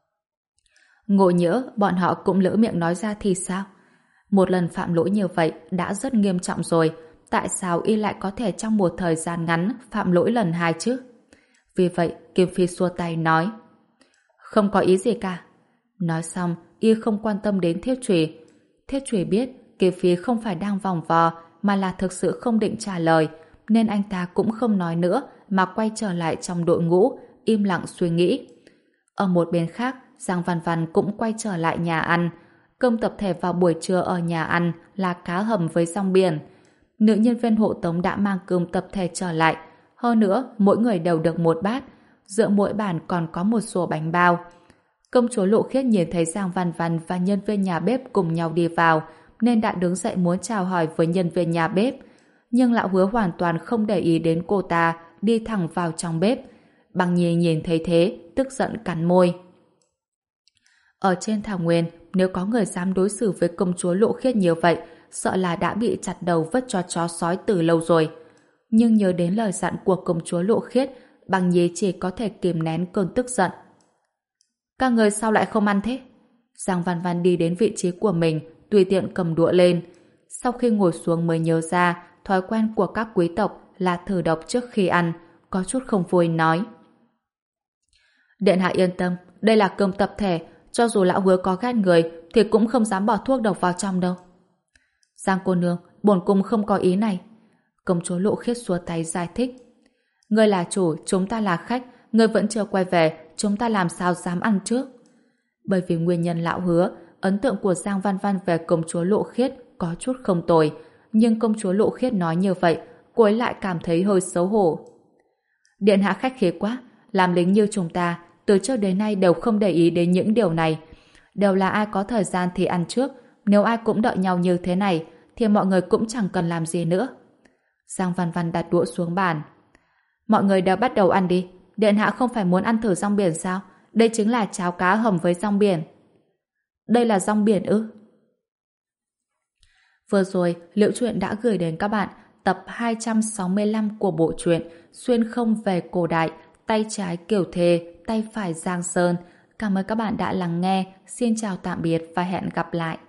Ngộ nhỡ bọn họ cũng lỡ miệng nói ra thì sao? Một lần phạm lỗi như vậy đã rất nghiêm trọng rồi, tại sao y lại có thể trong một thời gian ngắn phạm lỗi lần hai chứ? Vì vậy, Kim Phi xua tay nói: Không có ý gì cả. Nói xong, y không quan tâm đến Thiết Chủy. Thiết Chủy biết Kim Phi không phải đang vòng vò mà là thực sự không định trả lời, nên anh ta cũng không nói nữa mà quay trở lại trong đội ngũ, im lặng suy nghĩ. Ở một bên khác, Giang Văn Văn cũng quay trở lại nhà ăn. Cơm tập thể vào buổi trưa ở nhà ăn là cá hầm với rong biển. Nữ nhân viên hộ tống đã mang cơm tập thể trở lại. Hơn nữa, mỗi người đều được một bát. Giữa mỗi bàn còn có một xô bánh bao. Công chúa Lộ Khiết nhìn thấy Giang Văn Văn và nhân viên nhà bếp cùng nhau đi vào, nên đã đứng dậy muốn chào hỏi với nhân viên nhà bếp. Nhưng lão Hứa hoàn toàn không để ý đến cô ta, đi thẳng vào trong bếp. Băng Nhi nhìn thấy thế, tức giận cắn môi. Ở trên thảo nguyên, nếu có người dám đối xử với công chúa Lộ Khiết như vậy, sợ là đã bị chặt đầu vứt cho chó sói từ lâu rồi. Nhưng nhớ đến lời dặn của công chúa Lộ Khiết, Băng Nhi chỉ có thể kìm nén cơn tức giận. Các người sao lại không ăn thế? Giang Văn Văn đi đến vị trí của mình, tùy tiện cầm đũa lên. Sau khi ngồi xuống mới nhớ ra, thói quen của các quý tộc là thử độc trước khi ăn, có chút không vui nói. Điện hạ yên tâm, đây là cơm tập thể, cho dù lão Hứa có ghét người thì cũng không dám bỏ thuốc độc vào trong đâu. Giang cô nương, bổn cung không có ý này. Công chúa Lộ Khiết xua tay giải thích. Ngươi là chủ, chúng ta là khách, ngươi vẫn chưa quay về, chúng ta làm sao dám ăn trước? Bởi vì nguyên nhân lão Hứa, ấn tượng của Giang Văn Văn về công chúa Lộ Khiết có chút không tồi, nhưng công chúa Lộ Khiết nói như vậy, cô ấy lại cảm thấy hơi xấu hổ. Điện hạ khách khí quá, làm lính như chúng ta, từ trước đến nay đều không để ý đến những điều này. Đều là ai có thời gian thì ăn trước, nếu ai cũng đợi nhau như thế này, thì mọi người cũng chẳng cần làm gì nữa. Giang Văn Văn đặt đũa xuống bàn. Mọi người đều bắt đầu ăn đi, điện hạ không phải muốn ăn thử rong biển sao? Đây chính là cháo cá hầm với rong biển. Đây là rong biển ư? Vừa rồi, Liễu Chuyện đã gửi đến các bạn tập hai trăm sáu mươi lăm của bộ truyện Xuyên không về cổ đại, tay trái Kiều Thề, tay phải Giang Sơn. Cảm ơn các bạn đã lắng nghe. Xin chào tạm biệt và hẹn gặp lại.